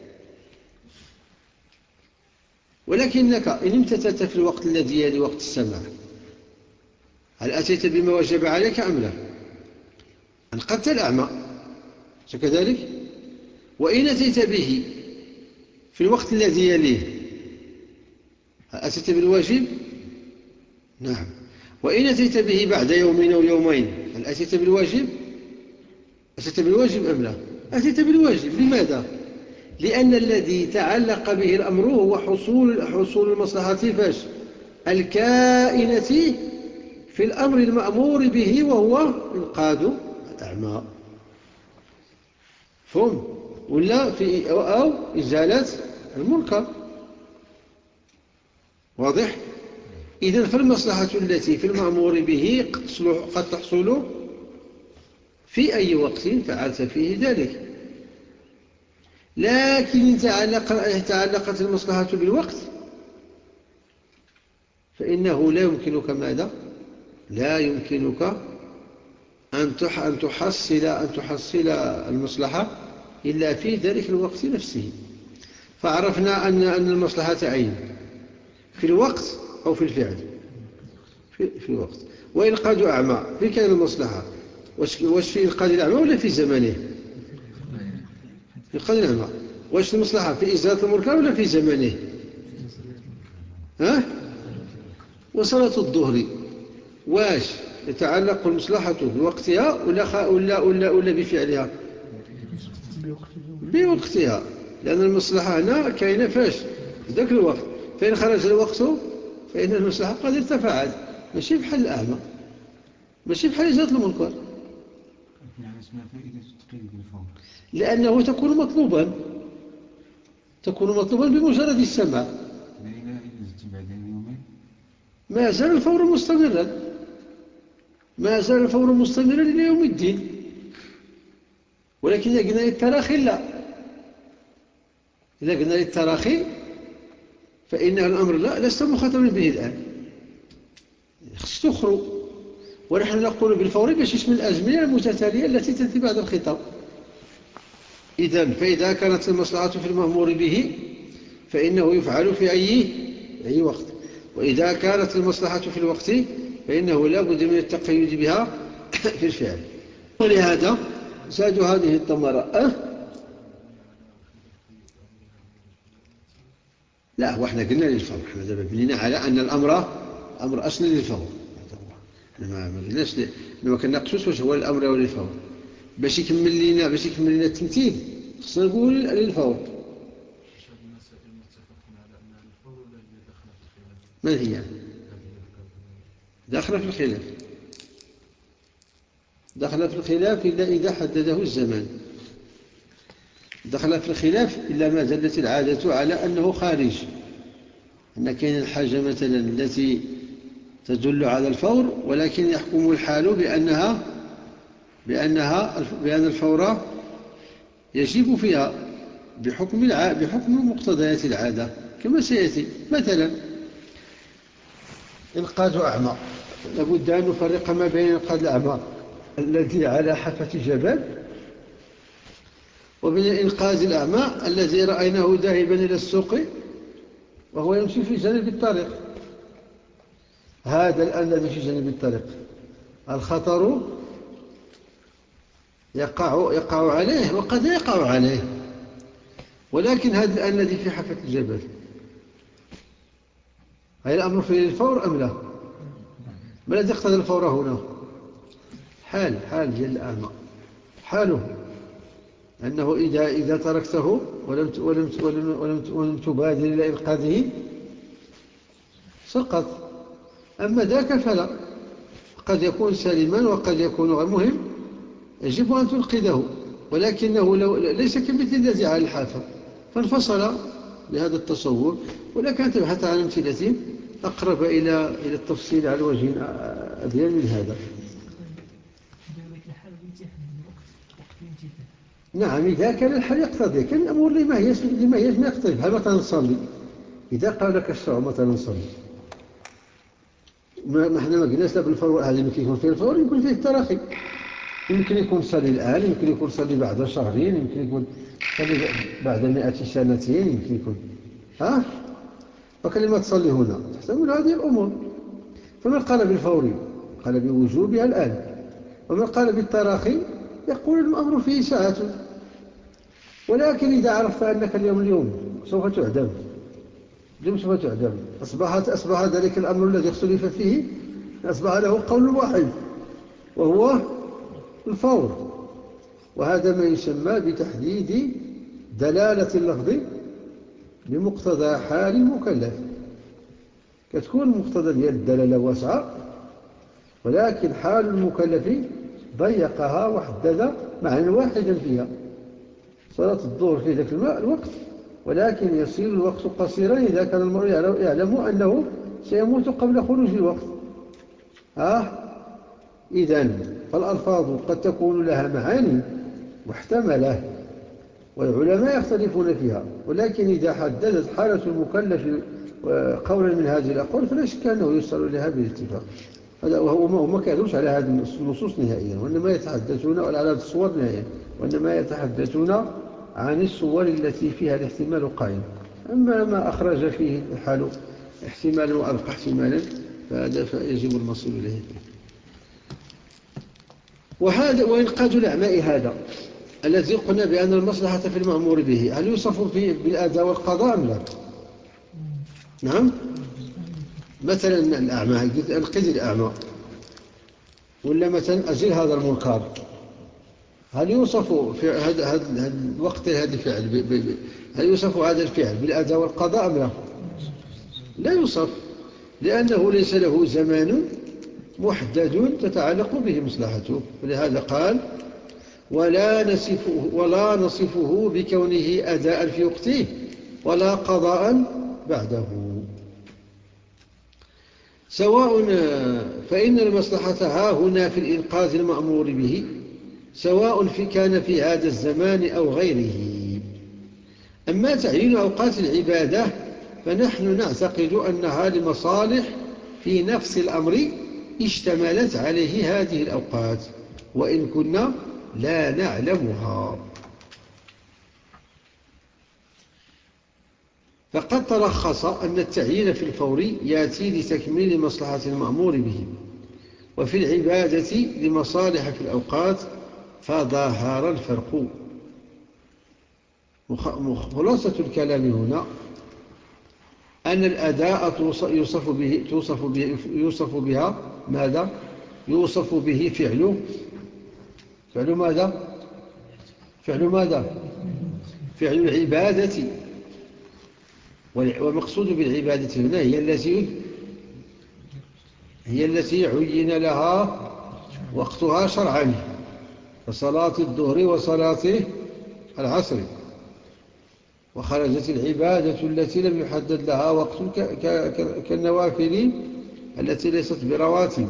ولكنك إن امتثلت في الوقت الذي يلي وقت السماع هل أتيت بما وجب عليك أم لا؟ أنقذت الأعمى كذلك. وإن أتيت به في الوقت الذي يليه هل أتيت بالواجب؟ نعم. وإن أتيت به بعد يومين أو يومين هل أتيت بالواجب؟ أتيت بالواجب أم لا؟ أتيت بالواجب. لماذا؟ لأن الذي تعلق به الأمر هو حصول حصول المصلحة فاش الكائنة في الأمر المأمور به وهو إنقاذ الأعمى، فهم؟ ولا في أو إزالة المنكر. واضح؟ إذن فالمصلحة التي في المأمور به قد تحصل في أي وقت فعلت فيه ذلك. لكن إن تعلق تعلقت المصلحة بالوقت فإنه لا يمكنك ماذا؟ لا يمكنك أن أن تحصل أن تحصل المصلحة إلا في ذلك الوقت نفسه. فعرفنا أن أن المصلحة عين في الوقت أو في الفعل، في, في الوقت. وإنقاذ أعمى في كان المصلحة واش في إنقاذ الأعمى ولا في زمنه؟ في إنقاذ الأعمى. واش المصلحة في إزالة المنكر ولا في زمنه؟ ها؟ وصلاة الظهر واش يتعلق المصلحة بوقتها ولا ولا ولا ولا بفعلها؟ بوقتها، لأن المصلحة هنا كاينة فاش ذاك الوقت. فإن خرج الوقت فإن المصلحة قد ارتفعت، ماشي بحال الأعمى، ماشي بحال إزالة المنكر، لأنه تكون مطلوبا تكون مطلوبا بمجرد السمع. ما زال الفور مستمرا، ما زال الفور مستمرا إلى يوم الدين. ولكن إذا قلنا للتراخي لا، إذا قلنا للتراخي فإن الأمر لا لست مخاطبا به الآن، خص تخرج. ونحن نقول بالفور باش اسم الأزمنة المتتالية التي تأتي بعد الخطاب. إذن فإذا كانت المصلحة في المأمور به فإنه يفعل في أي أي وقت، وإذا كانت المصلحة في الوقت فإنه لا بد من التقيد بها في الفعل. ولهذا زادوا هذه الثمرة. أه؟ لا، وإحنا قلنا للفور، احنا دابا بنينا على أن الأمر أمر أصلي للفور. احنا ما قلناش، ما كنناقشوش واش هو الأمر ولا الفور. باش يكمل لنا باش يكمل لنا التمثيل خصنا نقول للفور. ما هي داخلة في الخلاف؟ دخل في الخلاف إلا إذا حدده الزمان. دخل في الخلاف إلا ما دلت العادة على أنه خارج، أن كاين الحاجة مثلا التي تدل على الفور، ولكن يحكم الحال بأنها بأنها بأن الفور يجب فيها بحكم الع... بحكم مقتضيات العادة كما سيأتي. مثلا إنقاذ أعمى، لابد أن نفرق ما بين إنقاذ الأعمى الذي على حافة جبل وبين إنقاذ الأعمى الذي رأيناه ذاهبا إلى السوق وهو يمشي في جانب الطريق. هذا الآن الذي في جانب الطريق الخطر يقع, يقع عليه وقد يقع عليه، ولكن هذا الآن الذي في حافة الجبل هل الأمر فيه الفور أم لا؟ ما الذي اقتضى الفور هنا؟ حال حال ديال الأعمى، حاله أنه إذا إذا تركته ولم ولم ولم ولم, ولم تبادر إلى إنقاذه سقط. أما ذاك فلا، قد يكون سالما وقد يكون غير مهم، يجب أن تنقذه، ولكنه لو ليس كمثل الذي على الحافة، فانفصل بهذا التصور. ولكن تبحث عن أمثلة أقرب إلى إلى التفصيل على وجه أبين من هذا. نعم، إذا كان الحال يقتضي، كان الأمور اللي ما هيش اللي ما هيش ما يقتضي، بحال مثلا نصلي. إذا قال لك الشرع مثلا نصلي، ما احنا ما قلناش لا بالفور، هذا يمكن يكون فيه الفور، يمكن فيه التراخي. يمكن يكون صلي الآن، يمكن يكون صلي بعد شهرين، يمكن يكون صلي بعد مئة سنتين، يمكن يكون ها. وكلمة تصلي هنا تحتمل هذه الأمور. فمن قال بالفور قال بوجوبها الآن، ومن قال بالتراخي يقول الأمر فيه ساعة. ولكن إذا عرفت أنك اليوم اليوم سوف تعدم، اليوم سوف تعدم، أصبحت أصبح ذلك الأمر الذي اختلف فيه أصبح له قول واحد وهو الفور. وهذا ما يسمى بتحديد دلالة اللفظ بمقتضى حال المكلف. كتكون مقتضى ديال الدلالة واسعة، ولكن حال المكلف ضيقها وحدد معنى واحدا فيها. صلاة الظهر في ذاك الماء الوقت، ولكن يصير الوقت قصيرا إذا كان المرء يعلم أنه سيموت قبل خروج الوقت. آه إذن فالألفاظ قد تكون لها معاني محتملة والعلماء يختلفون فيها، ولكن إذا حددت حالة المكلف قولا من هذه الأقوال فلا شك أنه يوصل إليها بالاتفاق. هذا وهو ما كانوش على هذه النصوص نهائيا، وإنما يتحدثون ولا على هذه الصور نهائيا، وإنما يتحدثون عن الصور التي فيها الاحتمال قائم. أما ما أخرج فيه الحال احتمالا وأبقى احتمالا فهذا فيجب المصير إليه. وهذا وإنقاذ الأعماء هذا الذي قلنا بأن المصلحة في المأمور به هل يوصف بالأداء والقضاء أم لا؟ نعم. مثلا الأعمى قلت أنقذ الأعمى، ولا مثلا أزيل هذا المنكر، هل يوصف في هذا هذا الوقت هذا الفعل هل يوصف هذا الفعل بالأداء والقضاء أم لا؟ لا يوصف، لأنه ليس له زمان محدد تتعلق به مصلحته. ولهذا قال ولا نصفه, ولا نصفه بكونه أداء في وقته ولا قضاء بعده. سواء فإن المصلحة ها هنا في الإنقاذ المأمور به، سواء في كان في هذا الزمان أو غيره. أما تعيين أوقات العبادة فنحن نعتقد أنها لمصالح في نفس الأمر اشتملت عليه هذه الأوقات، وإن كنا لا نعلمها. فقد ترخص أن التعيين في الفور يأتي لتكميل مصلحة المأمور به، وفي العبادة لمصالح في الأوقات، فظهر الفرق. خلاصة الكلام هنا أن الأداء يوصف به توصف به يوصف بها ماذا؟ يوصف به فعل فعل ماذا؟ فعل ماذا؟ فعل العبادة. والمقصود بالعبادة هنا هي التي هي التي عين لها وقتها شرعا، كصلاة الظهر وصلاة العصر. وخرجت العبادة التي لم يحدد لها وقت كالنوافل التي ليست برواتب.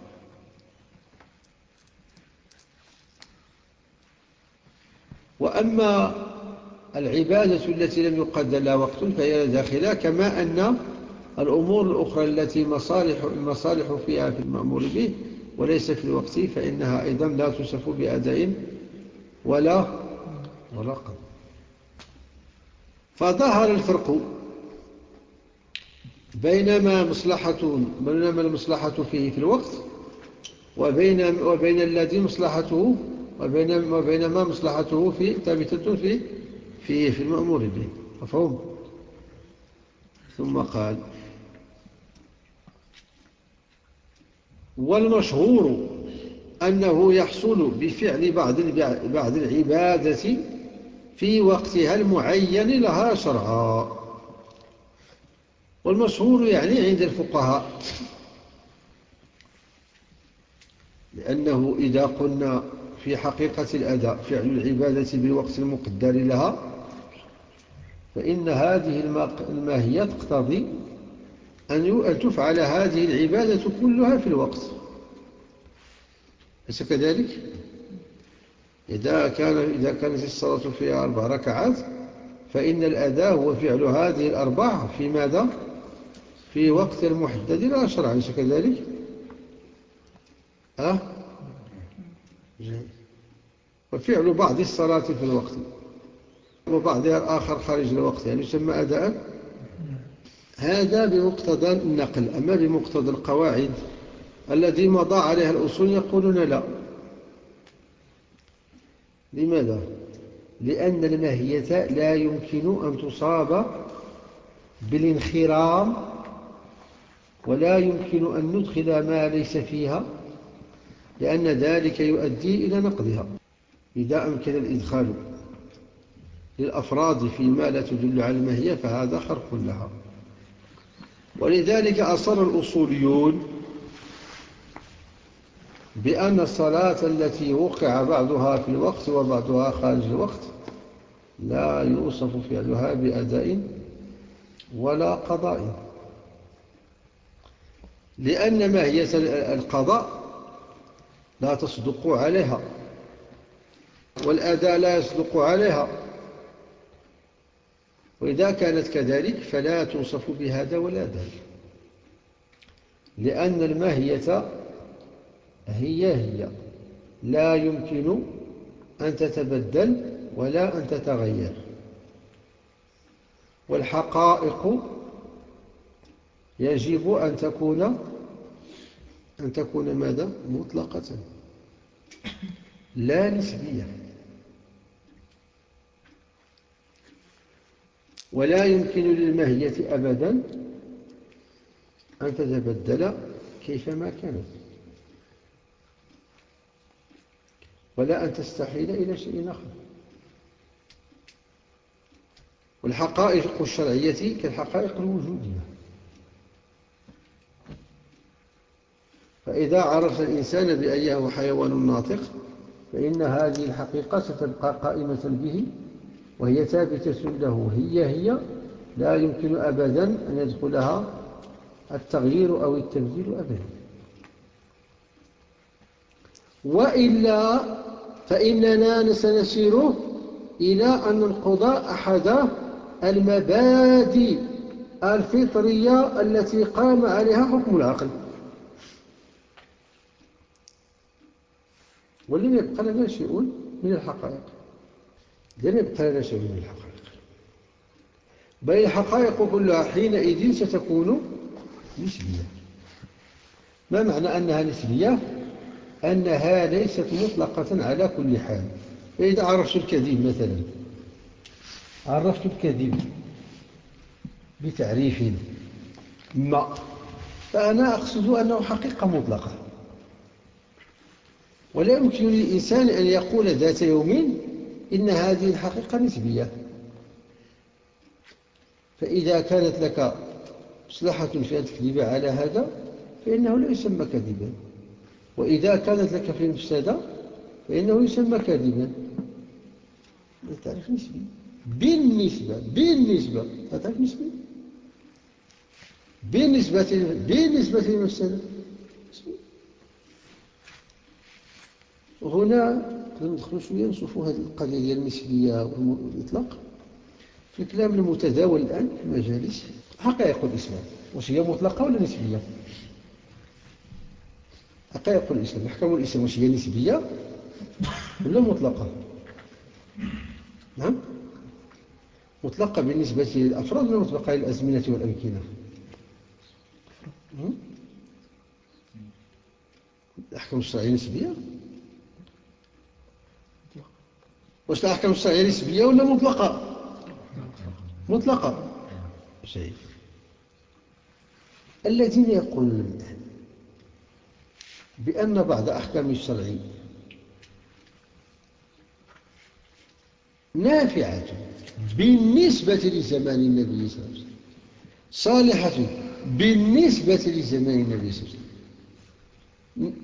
وأما العبادة التي لم يقدر لها وقت فهي داخلة، كما أن الأمور الأخرى التي مصالح المصالح فيها في المأمور به وليس في الوقت فإنها أيضا لا توصف بأداء ولا ولا قدر. فظهر الفرق بينما مصلحة بينما المصلحة فيه في الوقت وبين وبين الذي مصلحته وبين وبينما مصلحته في ثابتة في في في المأمور به. مفهوم؟ ثم قال: والمشهور أنه يحصل بفعل بعض بعض العبادة في وقتها المعين لها شرعا. والمشهور يعني عند الفقهاء، لأنه إذا قلنا في حقيقة الأداء فعل العبادة بالوقت المقدر لها، فإن هذه الماهية تقتضي أن تفعل هذه العبادة كلها في الوقت. أليس كذلك؟ إذا كان إذا كانت الصلاة فيها أربع ركعات فإن الأداء هو فعل هذه الأربع في ماذا؟ في وقت المحدد لا شرعا. أليس كذلك؟ أه؟ وفعل بعض الصلاة في الوقت وبعضها الآخر خارج الوقت يعني يسمى أداء. هذا بمقتضى النقل. أما بمقتضى القواعد الذي مضى عليها الأصول يقولون لا. لماذا؟ لأن الماهية لا يمكن أن تصاب بالانخرام، ولا يمكن أن ندخل ما ليس فيها، لأن ذلك يؤدي إلى نقضها. إذا أمكن الإدخال للأفراد فيما لا تدل على الماهية فهذا خرق لها. ولذلك أصر الأصوليون بأن الصلاة التي وقع بعضها في الوقت وبعضها خارج الوقت لا يوصف فعلها بأداء ولا قضاء، لأن ماهية القضاء لا تصدق عليها والأداء لا يصدق عليها. وإذا كانت كذلك فلا توصف بهذا ولا ذاك، لأن الماهية هي هي لا يمكن أن تتبدل ولا أن تتغير. والحقائق يجب أن تكون أن تكون ماذا؟ مطلقة لا نسبية. ولا يمكن للماهية أبدا أن تتبدل كيفما كانت، ولا أن تستحيل إلى شيء آخر. والحقائق الشرعية كالحقائق الوجودية. فإذا عرف الإنسان بأنه حيوان ناطق فإن هذه الحقيقة ستبقى قائمة به وهي ثابتة له، هي هي لا يمكن أبدا أن يدخلها التغيير أو التبديل أبدا. وإلا فإننا سنسير إلى أن ننقض أحد المبادئ الفطرية التي قام عليها حكم العقل، ولن يبقى لنا شيء من الحقائق، لن يبقى لنا شيء من الحقائق، بل الحقائق كلها حينئذ ستكون نسبية. ما معنى أنها نسبية؟ أنها ليست مطلقة على كل حال. فإذا عرفت الكذب مثلا، عرفت الكذب بتعريف ما، فأنا أقصد أنه حقيقة مطلقة، ولا يمكن للإنسان أن يقول ذات يوم إن هذه الحقيقة نسبية. فإذا كانت لك مصلحة في أن تكذب على هذا فإنه لا يسمى كذبا، وإذا كانت لك في مفسدة فإنه يسمى كذبا. تعرف نسبي بالنسبة بالنسبة تعرف نسبي بالنسبة بالنسبة للمفسدة. هنا ندخل شوية نشوفوا هذه القضية ديال النسبية والإطلاق في الكلام المتداول الآن في المجالس. حقائق الإسلام واش هي مطلقة ولا نسبية؟ حقائق الإسلام، أحكام الإسلام واش هي نسبية ولا مطلقة؟ نعم، مطلقة بالنسبة للأفراد ولا مطلقة للأزمنة والأمكنة؟ الأحكام الشرعية نسبية؟ واش الأحكام الشرعية نسبية ولا مطلقة؟ مطلقة. جيد. الذين يقولون الآن بأن بعض أحكام الشرع نافعة بالنسبة لزمان النبي صلى الله عليه وسلم، صالحة بالنسبة لزمان النبي صلى الله عليه وسلم،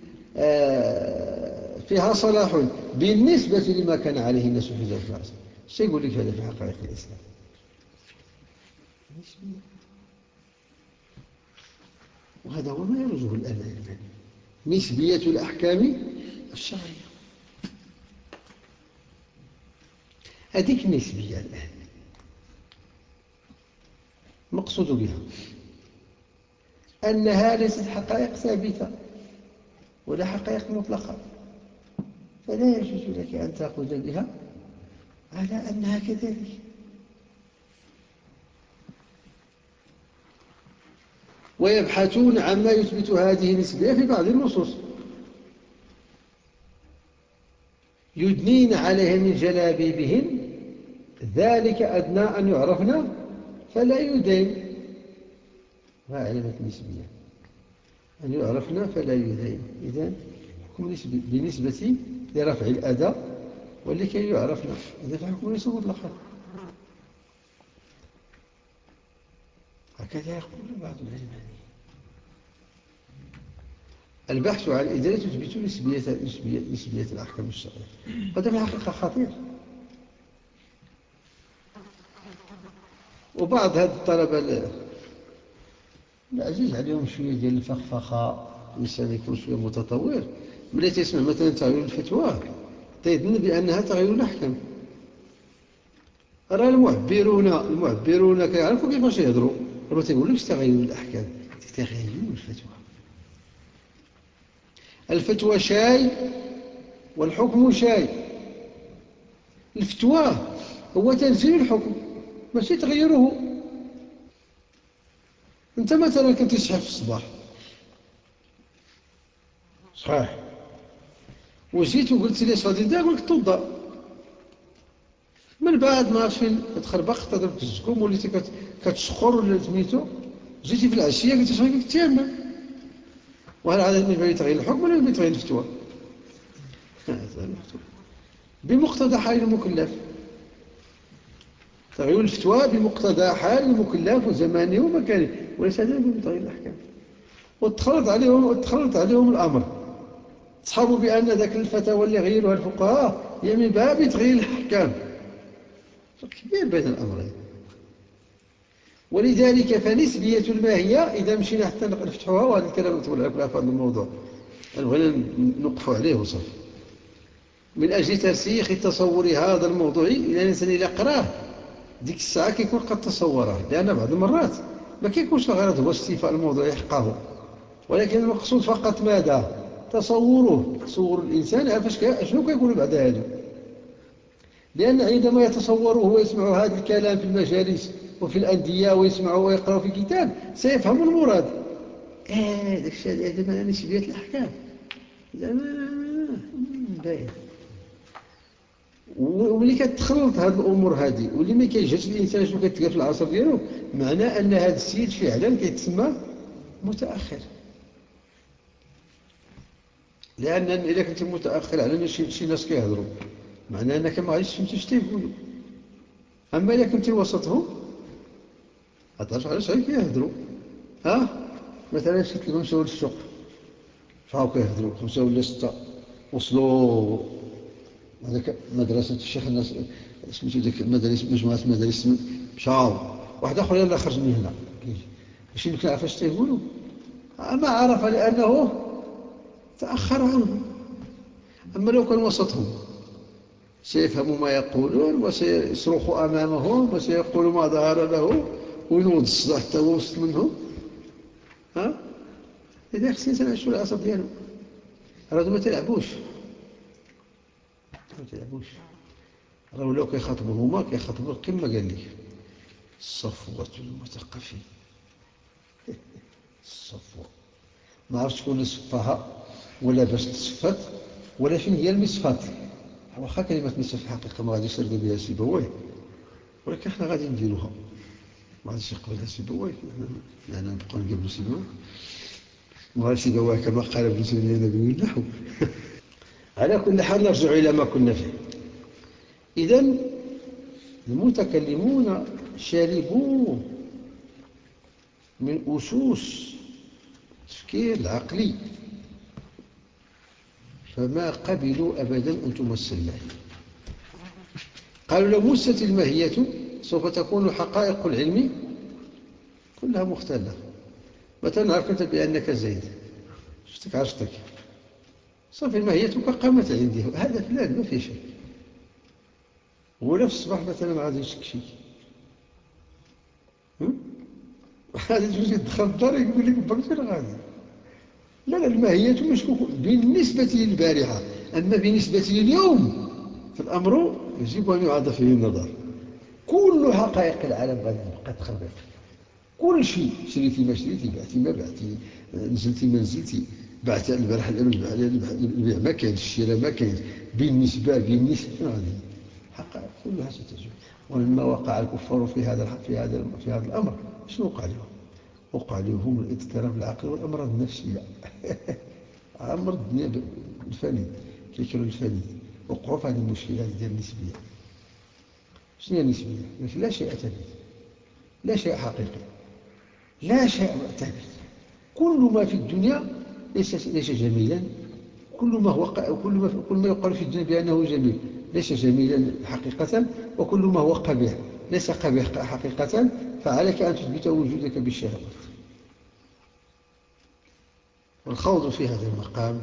فيها صلاح بالنسبة لما كان عليه الناس في ذلك العصر، سيقول لك هذا في حقائق الإسلام؟ وهذا هو ما يرجوه الآن العلم، نسبية الأحكام الشرعية. هذيك النسبية الآن مقصود بها أنها ليست حقائق ثابتة ولا حقائق مطلقة، فلا يجوز لك أن تأخذ بها على أنها كذلك. ويبحثون عما يثبت هذه النسبية في بعض النصوص، يدنين عليها من جلابيبهن ذلك أدنى أن يعرفنا فلا يدين. ما علامة النسبية؟ أن يعرفنا فلا يدين. إذن حكم بالنسبة لرفع الأداء ولكي يعرفنا، إذا فالحكم ليس مطلقا. هكذا يقول بعض العلماء. البحث عن الإدلة تثبت نسبية, نسبية, نسبية الأحكام الشرعية، هذا في الحقيقة خطير. وبعض هذه الطلبة العزيز عليهم شوية ديال الفخفخة، الإنسان يكون شوية متطور، ملي تسمع مثلا تغيير الفتوى تيظن بأنها تغيير الأحكام. راه المعبرون المعبرون كيعرفوا كيفاش يهضروا، ما تيقولوش تغيير الأحكام، تغيير الفتوى. الفتوى شاي والحكم شاي. الفتوى هو تنزيل الحكم ماشي تغييره. انت مثلا كنت تسحب في الصباح صحيح، وجيت وقلت لي اش غادي ندير، قلت توضا، من بعد ما فين تخربق تضرب الزكوم وليتي كتسخر ولا سميتو، جيتي في العشيه قلت اش غادي تيمم. وهل هذا من باب تغيير الحكم ولا من باب تغيير الفتوى؟ بمقتضى حال المكلف. تغيير الفتوى بمقتضى حال المكلف وزمانه ومكانه، وليس هذا من باب تغيير الاحكام. وتخلط عليهم وتخلط عليهم الامر، تصحبوا بان ذاك الفتاوى اللي غيروها الفقهاء هي من باب تغيير الاحكام. فرق كبير بين الامرين. ولذلك فنسبية الماهية إذا مشينا حتى نفتحوها، وهذا الكلام نطول على هذا الموضوع بغينا نوقفوا عليه وصافي، من أجل ترسيخ تصور هذا الموضوع إلى الإنسان إلى قراه ديك الساعة كيكون قد تصوره، لأن بعض المرات ما كيكونش الغرض هو استيفاء الموضوع يحقه، ولكن المقصود فقط ماذا؟ تصوره، تصور الإنسان عرف شنو كيقول بعد هذا. لأن عندما يتصوره ويسمع هذا الكلام في المجالس وفي الأندية ويسمع ويقرأ في كتاب سيفهم المراد. آه داك الشيء هذا ما نسبية الأحكام زعما باين. وملي كتخلط هذه الامور هذه واللي ما كيجهش الانسان شنو كتلقى في العصر ديالو، معناه ان هذا السيد فعلا كيتسمى متاخر. لان اذا كنت متاخر على شي شي ناس كيهضروا معناه انك ما غاديش تفهمتي اش تيقولوا. اما اذا كنتي وسطهم غتعرف علاش غير كيهضروا. ها مثلا شي تلقاهم مشاو للسوق فهاو كيهضروا خمسه ولا سته وصلوا هذاك مدرسة الشيخ الناس سميتو ديك المدارس مجموعة مدارس مشاو، واحد آخر يلاه خرج من هنا ماشي يمكن عرف اش تيقولوا، ما عرف لأنه تأخر عنه. أما لو كان وسطهم سيفهم ما يقولون وسيصرخ أمامهم وسيقول ما ظهر له وينوض الصداع حتى هو وسط منهم. ها إذا خصني الإنسان يعيش العصر ديالو، راه ما تلعبوش ما تلعبوش راه ولاو كيخاطبوا هما كيخاطبوا القمة. قال لك صفوة المثقفين. الصفوة ما عرفتش شكون اللي صفاها ولا باش تصفت ولا فين هي المصفات. واخا كلمة مصفات في الحقيقة ما غاديش يرضى بها سيبويه، ولكن حنا غادي نديروها. ما غاديش يقبلها سيبويه، لأننا نبقاو نقبلوا سيبويه. وغادي سيبويه كما قال ابن تيمية نبي النحو. على كل حال نرجع إلى ما كنا فيه. إذن المتكلمون شربوا من أسوس التفكير العقلي فما قبلوا أبدا أن تمس الماهية. قالوا لو مست الماهية سوف تكون حقائق العلم كلها مختلفة. مثلا عرفت بأنك زيد، شفتك عرفتك صافي ماهيتك قامت عندي، هذا فلان ما في شيء. ولا في الصباح مثلا غادي يشكشك غادي تمشي تدخل الدار يقول لك باك فين غادي. لا لا الماهية مشكوك بالنسبة للبارحة، أما بالنسبة لليوم فالأمر يجب أن يعاد فيه النظر. كل حقائق العالم غادي تبقى تخربط، كل شيء، شريتي ما شريتي، بعتي ما بعتي، نزلتي ما نزلتي، بعت البارح البيع ما كاينش، الشراء ما كاينش، بالنسبة بالنسبة غادي حقائق كلها ستزول. ولما وقع الكفار في هذا في هذا في هذا الأمر شنو وقع لهم؟ وقع لهم الاضطراب العقلي والأمراض النفسية. أمر الدنيا بالفاني كيكرهوا الفاني. وقعوا في هذه المشكلة ديال النسبية. شنو هي النسبية؟ لا شيء ثابت، لا شيء حقيقي، لا شيء ثابت. كل ما في الدنيا ليس ليس جميلا، كل ما هو كل ما كل ما يقال في الدنيا بأنه جميل ليس جميلا حقيقة، وكل ما هو قبيح ليس قبيح حقيقة. فعليك أن تثبت وجودك بالشهوات. والخوض في هذا المقام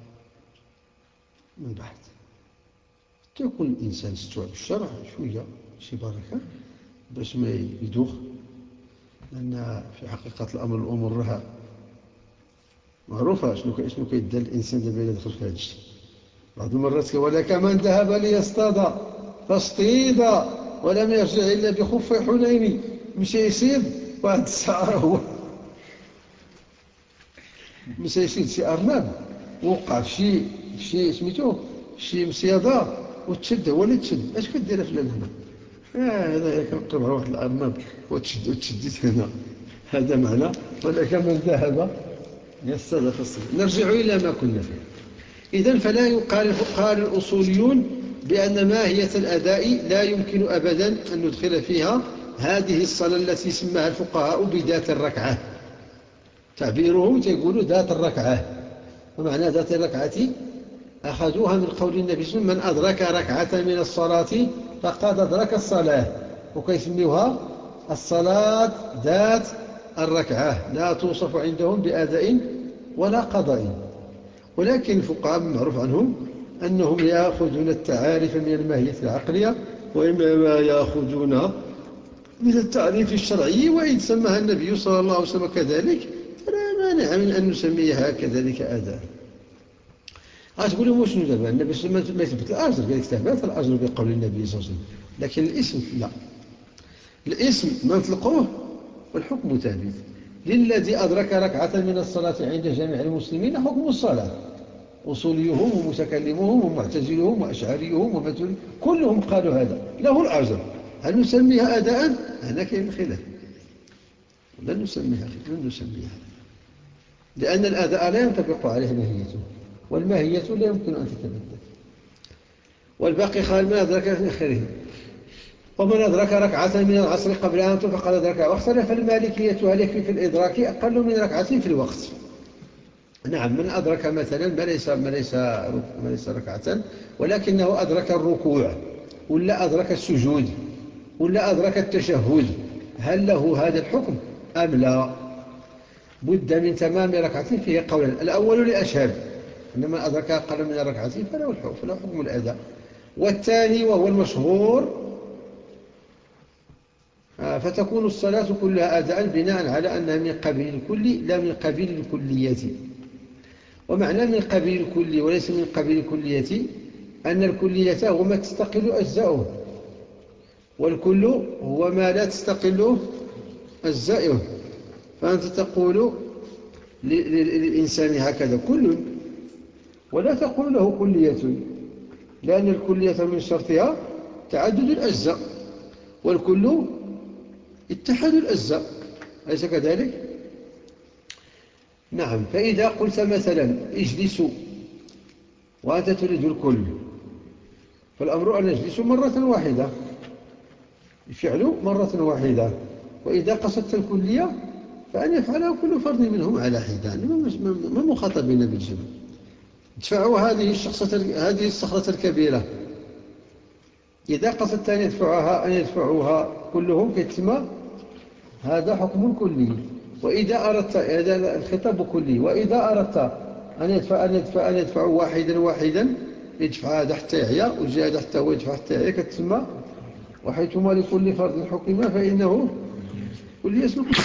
من بعد تكون الإنسان استوعب الشرع شوية شي بركة باش ما يدوخ. لأن في حقيقة الأمر الأمور راها معروفة شنو شنو كيدير الإنسان دابا إلا دخل في هذا الشيء. بعض المرات ولك من ذهب ليصطاد فاصطيد ولم يرجع إلا بخف حنين. مشى يصيد واحد الساعة هو مشى يصيد شي أرنب ووقع في شي في شي سميتو شي مصيادة وتشد، هو اللي تشد. اش كدير فلان هنا؟ اه هذا كنقرب على واحد الأرنب وتشد وتشديت هنا. هذا معنى ولك من ذهب ليصطاد فاصطيد. نرجع إلى ما كنا فيه. إذن فلا يقال قال الأصوليون بأن ماهية الأداء لا يمكن أبدا أن ندخل فيها هذه الصلاة التي سماها الفقهاء بذات الركعة. تعبيرهم تقولوا ذات الركعة، ومعنى ذات الركعة أخذوها من قول النبي صلى الله عليه وسلم من أدرك ركعة من الصلاة فقد أدرك الصلاة، وكيسميوها الصلاة ذات الركعة لا توصف عندهم بأداء ولا قضاء، ولكن الفقهاء معروف عنهم أنهم يأخذون التعاريف من الماهية العقلية وإنما يأخذونها من التعريف الشرعي، وإن سماها النبي صلى الله عليه وسلم كذلك فلا مانع من أن نسميها كذلك أداء. أتقولوا شنو دابا النبي صلى الله عليه وسلم ما يثبت الأجر، قال لك ثبت الأجر بقول النبي صلى الله عليه وسلم، لكن الاسم لا، الاسم ما نطلقوه والحكم ثابت. للذي أدرك ركعة من الصلاة عند جميع المسلمين حكم الصلاة، أصوليهم ومتكلمهم ومعتزلهم وأشعريهم وماتريديهم كلهم قالوا هذا له الأجر. هل نسميها أداء؟ هنا كاين خلاف، لن نسميها لن نسميها لأن الأداء لا ينطبق عليه ماهيته، والماهية لا يمكن أن تتبدل. والباقي قال من أدرك في آخره، ومن أدرك ركعة من العصر قبل أن فقد أدرك. واختلف المالكية هل يكفي في الإدراك أقل من ركعة في الوقت. نعم، من أدرك مثلا ما ليس, ما ليس, ما ليس ركعة ولكنه أدرك الركوع ولا أدرك السجود ولا أدرك التشهد، هل له هذا الحكم أم لا؟ بد من تمام ركعة فيه قولا. الأول لأشهب أن من أدرك أقل من ركعة فله حكم الأداء. والثاني وهو المشهور فتكون الصلاة كلها أداء بناء على أنها من قبيل الكل لا من قبيل الكلية. ومعنى من قبيل الكل وليس من قبيل الكلية أن الكلية هو ما تستقل أجزاؤه، والكل هو ما لا تستقل أجزاؤه. فأنت تقول للإنسان هكذا كل، ولا تقول له كلية، لأن الكلية من شرطها تعدد الأجزاء، والكل اتحاد الأجزاء، أليس كذلك؟ نعم. فإذا قلت مثلا اجلسوا وأنت تريد الكل، فالأمر أن نجلس مرة واحدة، الفعل مرة واحدة. وإذا قصدت الكلية فأن يفعله كل فرد منهم على حدة، ما مخاطبين بالجمع. ادفعوا هذه الشخصة هذه الصخرة الكبيرة، إذا قصدت أن يدفعها أن يدفعوها كلهم كتسمى هذا حكم كلي. وإذا أردت هذا الخطاب كلي، وإذا أردت أن يدفع أن يدفع أن يدفعوا واحدا واحدا يدفع هذا حتى يعيا ويجي هذا حتى هو يدفع حتى يعيا كتسمى وحيثما لكل فرد حكم فإنه كل اسم كل.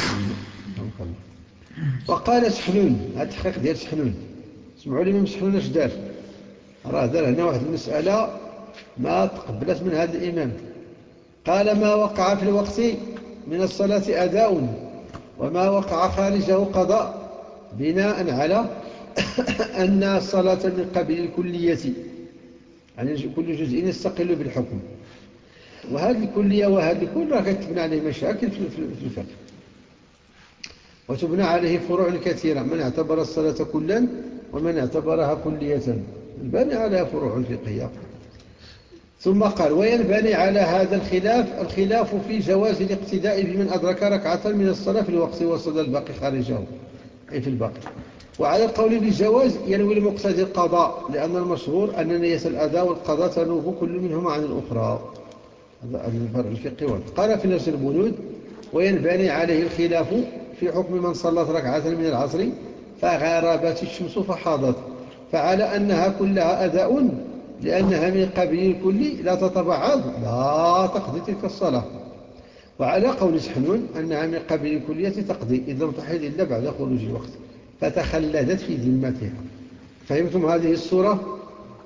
وقال سحنون، هذا التحقيق ديال سحنون، سمعوا لي من سحنون اش دار، راه دار هنا واحد المسألة ما تقبلت من هذا الإمام. قال ما وقع في الوقت من الصلاة أداء وما وقع خارجه قضاء، بناء على أن الصلاة من قبيل الكلية، يعني كل جزء يستقل بالحكم. وهذه الكلية وهذه الكل راه كتبنى عليه مشاكل في الفقه، وتبنى عليه فروع كثيرة، من اعتبر الصلاة كلا ومن اعتبرها كلية، ينبني عليها فروع فقهية. ثم قال وينبني على هذا الخلاف الخلاف في جواز الاقتداء بمن أدرك ركعة من الصلاة في الوقت وصل الباقي خارجه، أي في الباقي. وعلى القول بالجواز ينوي المقتدي القضاء، لأن المشهور أن نية الأداء والقضاء تنوب كل منهما عن الأخرى. هذا الفرع الفقهي. قال في نفس البنود وينبني عليه الخلاف في حكم من صلت ركعة من العصر فغربت الشمس فحاضت، فعلى أنها كلها أداء لأنها من قبيل الكل لا تتبعض لا تقضي تلك الصلاة. وعلى قول سحنون أنها من قبيل الكلية تقضي إذ لم تحل إلا بعد خروج الوقت فتخلدت في ذمتها. فهمتم هذه الصورة؟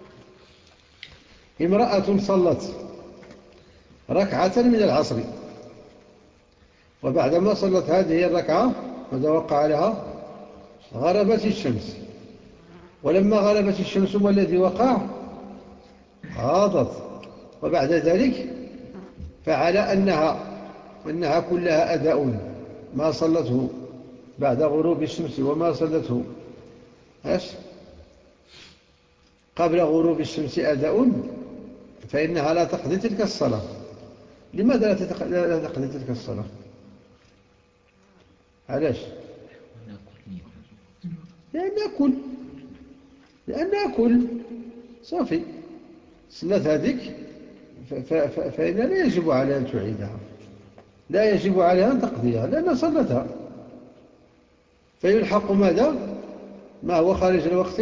امرأة صلت ركعة من العصر، وبعدما صلت هذه الركعة ماذا وقع لها؟ غربت الشمس، ولما غربت الشمس ما الذي وقع؟ حاضت. وبعد ذلك فعلى أنها أنها كلها أداء، ما صلته بعد غروب الشمس وما صلته ايش قبل غروب الشمس أداء، فإنها لا تقضي تلك الصلاة. لماذا لا تقضي تلك الصلاة؟ علاش؟ لأنها كل لأنها كل صافي صلت هذيك فإنها لا يجب عليها أن تعيدها. لا يجب عليها أن تقضيها لأنها صلتها، فيلحق ماذا؟ ما هو خارج الوقت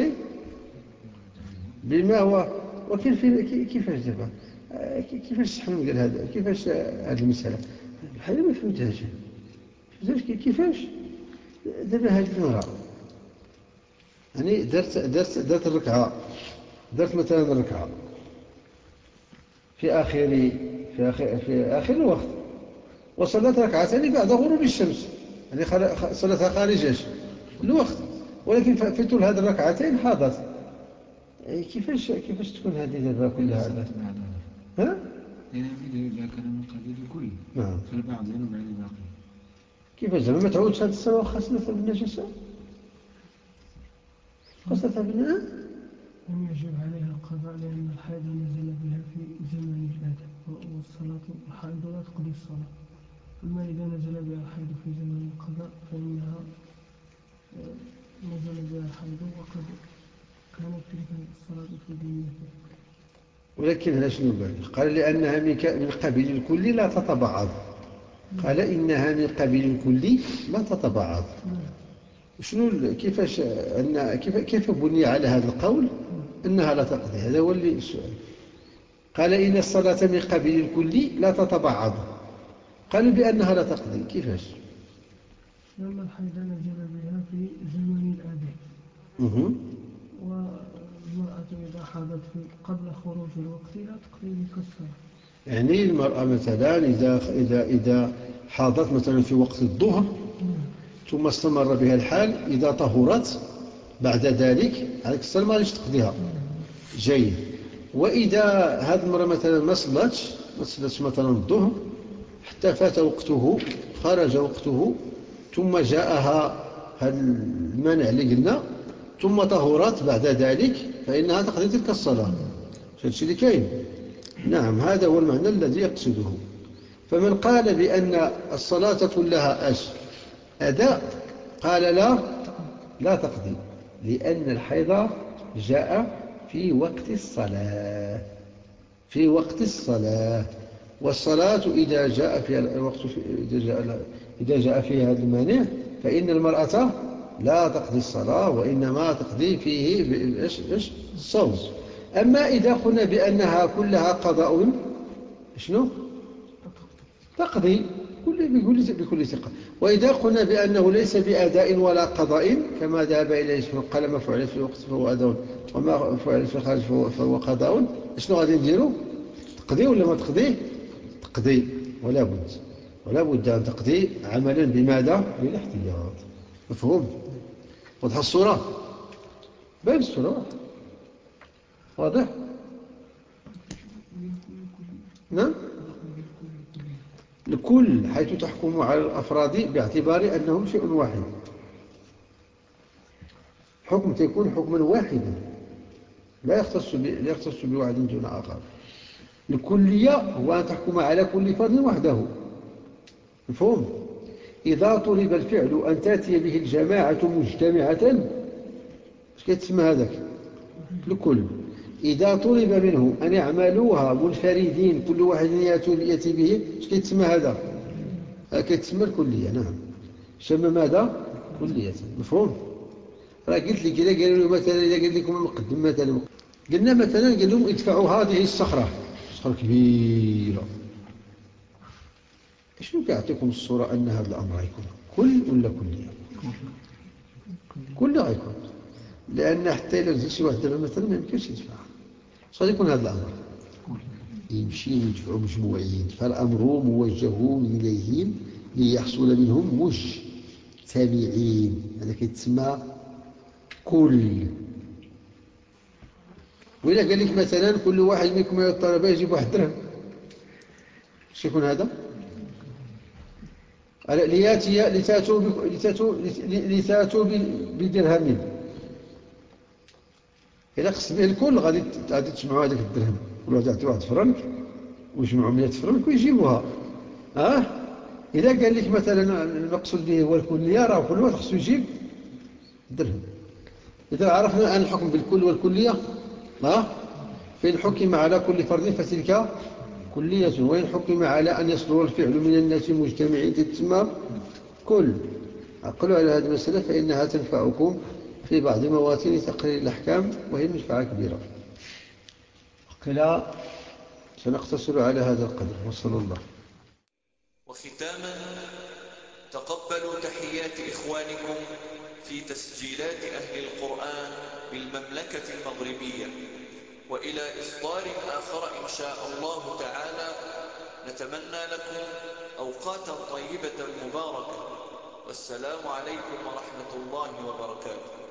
بما هو. وكيف كيفاش دابا كيفاش تحمل ديال هذا كيفاش هذه المسألة بحال ما فهمتهاش كيفاش دابا هذه المرأة يعني درت درت درت الركعة درت مثلا الركعة في آخر في آخر في آخر الوقت وصلت ركعتين بعد غروب الشمس، يعني صلتها خارج الوقت، ولكن في طول هذه الركعتين حاضت. كيفاش كيفاش تكون هذه دابا كلها هذا؟ ها؟ يعني إذا كان من قبيل الكل نعم فالبعض ينوب على الباقي. كيفاش زعما ما تعودش هذه الصلاة خاصة بالنجاسة؟ خاصة بالنجاسة؟ لم يجب عليها القضاء لأن الحيض نزل بها في زمن الأدب، والصلاة الحيض لا تقضي الصلاة. أما إذا نزل بها الحيض في زمن القضاء فإنها نزل بها الحيض وقد كانت تلك الصلاة في ذمته. ولكن هنا شنو قال؟ قال لأنها من قبيل الكل لا تتبعض. قال إنها من قبيل الكل لا تتبعض. شنو كيفاش أن كيف كيف بني على هذا القول أنها لا تقضي؟ هذا هو اللي السؤال. قال إن الصلاة من قبيل الكل لا تتبعض، قالوا بأنها لا تقضي. كيفاش؟ لأن الحيض نزل بها في زمن الأدب. اها. والمرأة إذا حاضت في قبل خروج الوقت لا تقضي بك الصلاة. يعني المرأة مثلا إذا إذا إذا حاضت مثلا في وقت الظهر ثم استمر بها الحال، إذا طهرت بعد ذلك عليك الصلاة ما ليش تقضيها. جيد. وإذا هذه المرأة مثلا ما صلتش ما صلتش مثلا الظهر حتى فات وقته خرج وقته ثم جاءها هذا المانع اللي قلنا ثم طهرت بعد ذلك فإنها تقضي تلك الصلاة. هذا اللي كاين. نعم هذا هو المعنى الذي يقصده. فمن قال بأن الصلاة كلها أش أداء قال لا لا تقضي، لأن الحيض جاء في وقت الصلاة في وقت الصلاة والصلاة إذا جاء فيها الوقت إذا جاء إذا جاء فيها هذا المانع فإن المرأة لا تقضي الصلاة وإنما تقضي فيه إيش إيش الصوم. أما إذا قلنا بأنها كلها قضاء شنو تقضي كل بكل بكل ثقة. وإذا قلنا بأنه ليس بأداء ولا قضاء كما ذهب إليه اسمه قال ما فعل في وقت فهو أداء وما فعل في الخارج فهو قضاء، شنو غادي نديروا؟ تقضي ولا ما تقضي؟ تقضي ولا بد ولا بد أن تقضي عملا بماذا؟ بالاحتياط. مفهوم؟ واضحة الصورة؟ بين الصورة واضح؟ نعم الكل حيث تحكم على الأفراد باعتبار أنهم شيء واحد. حكم تكون حكما واحدا لا يختص لا يختص بواحد دون آخر. الكلية هو أن تحكم على كل فرد وحده. مفهوم؟ إذا طلب الفعل أن تأتي به الجماعة مجتمعة ايش كيتسمى هذاك؟ الكل. إذا طلب منه أن يعملوها منفردين كل واحد يأتي به ايش كيتسمى هذا؟ كيتسمى الكلية. نعم شم ماذا؟ كلية. مفهوم؟ راه قلت لك إذا قالوا له مثلا إذا قلت لكم المقدم مثلا قلنا مثلا قال لهم ادفعوا هذه الصخرة صخرة كبيرة، شنو كيعطيكم الصورة أن هذا الأمر يكون كل ولا كلية؟ كل غيكون، لأن حتى إلا نزل شي واحد دابا مثلا ما يمكنش يدفعها. شغادي يكون هذا الأمر يمشي ويدفعوا مجموعين، فالأمر موجه إليهم ليحصل منهم مجتمعين. هذا كيتسمى كل. وإذا قال لك مثلا كل واحد منكم من الطلبة يجيب واحد درهم ايش يكون هذا؟ لياتي لتاتوا لتاتوا لتاتوا بدرهم. إذا قصد به الكل غادي غادي تجمعوا هذاك الدرهم كل واحد يعطي واحد فرنك ويجمعوا مئة فرنك ويجيبوها. اه إذا قال لك مثلا المقصود به هو الكلية راه كل واحد خصو يجيب درهم. إذا عرفنا أن الحكم بالكل والكلية اه فإن حكم على كل فرد فتلك كلية. وإن حكم على أن يصدر الفعل من الناس مجتمعين تتم كل. عقلوا على هذه المسألة فإنها تنفعكم في بعض مواتن تقرير الأحكام، وهي منفعة كبيرة. قيل سنقتصر على هذا القدر، وصلى الله. وختاما، تقبلوا تحيات إخوانكم في تسجيلات أهل القرآن بالمملكة المغربية، وإلى إصدار آخر إن شاء الله تعالى نتمنى لكم أوقاتا طيبة مباركة، والسلام عليكم ورحمة الله وبركاته.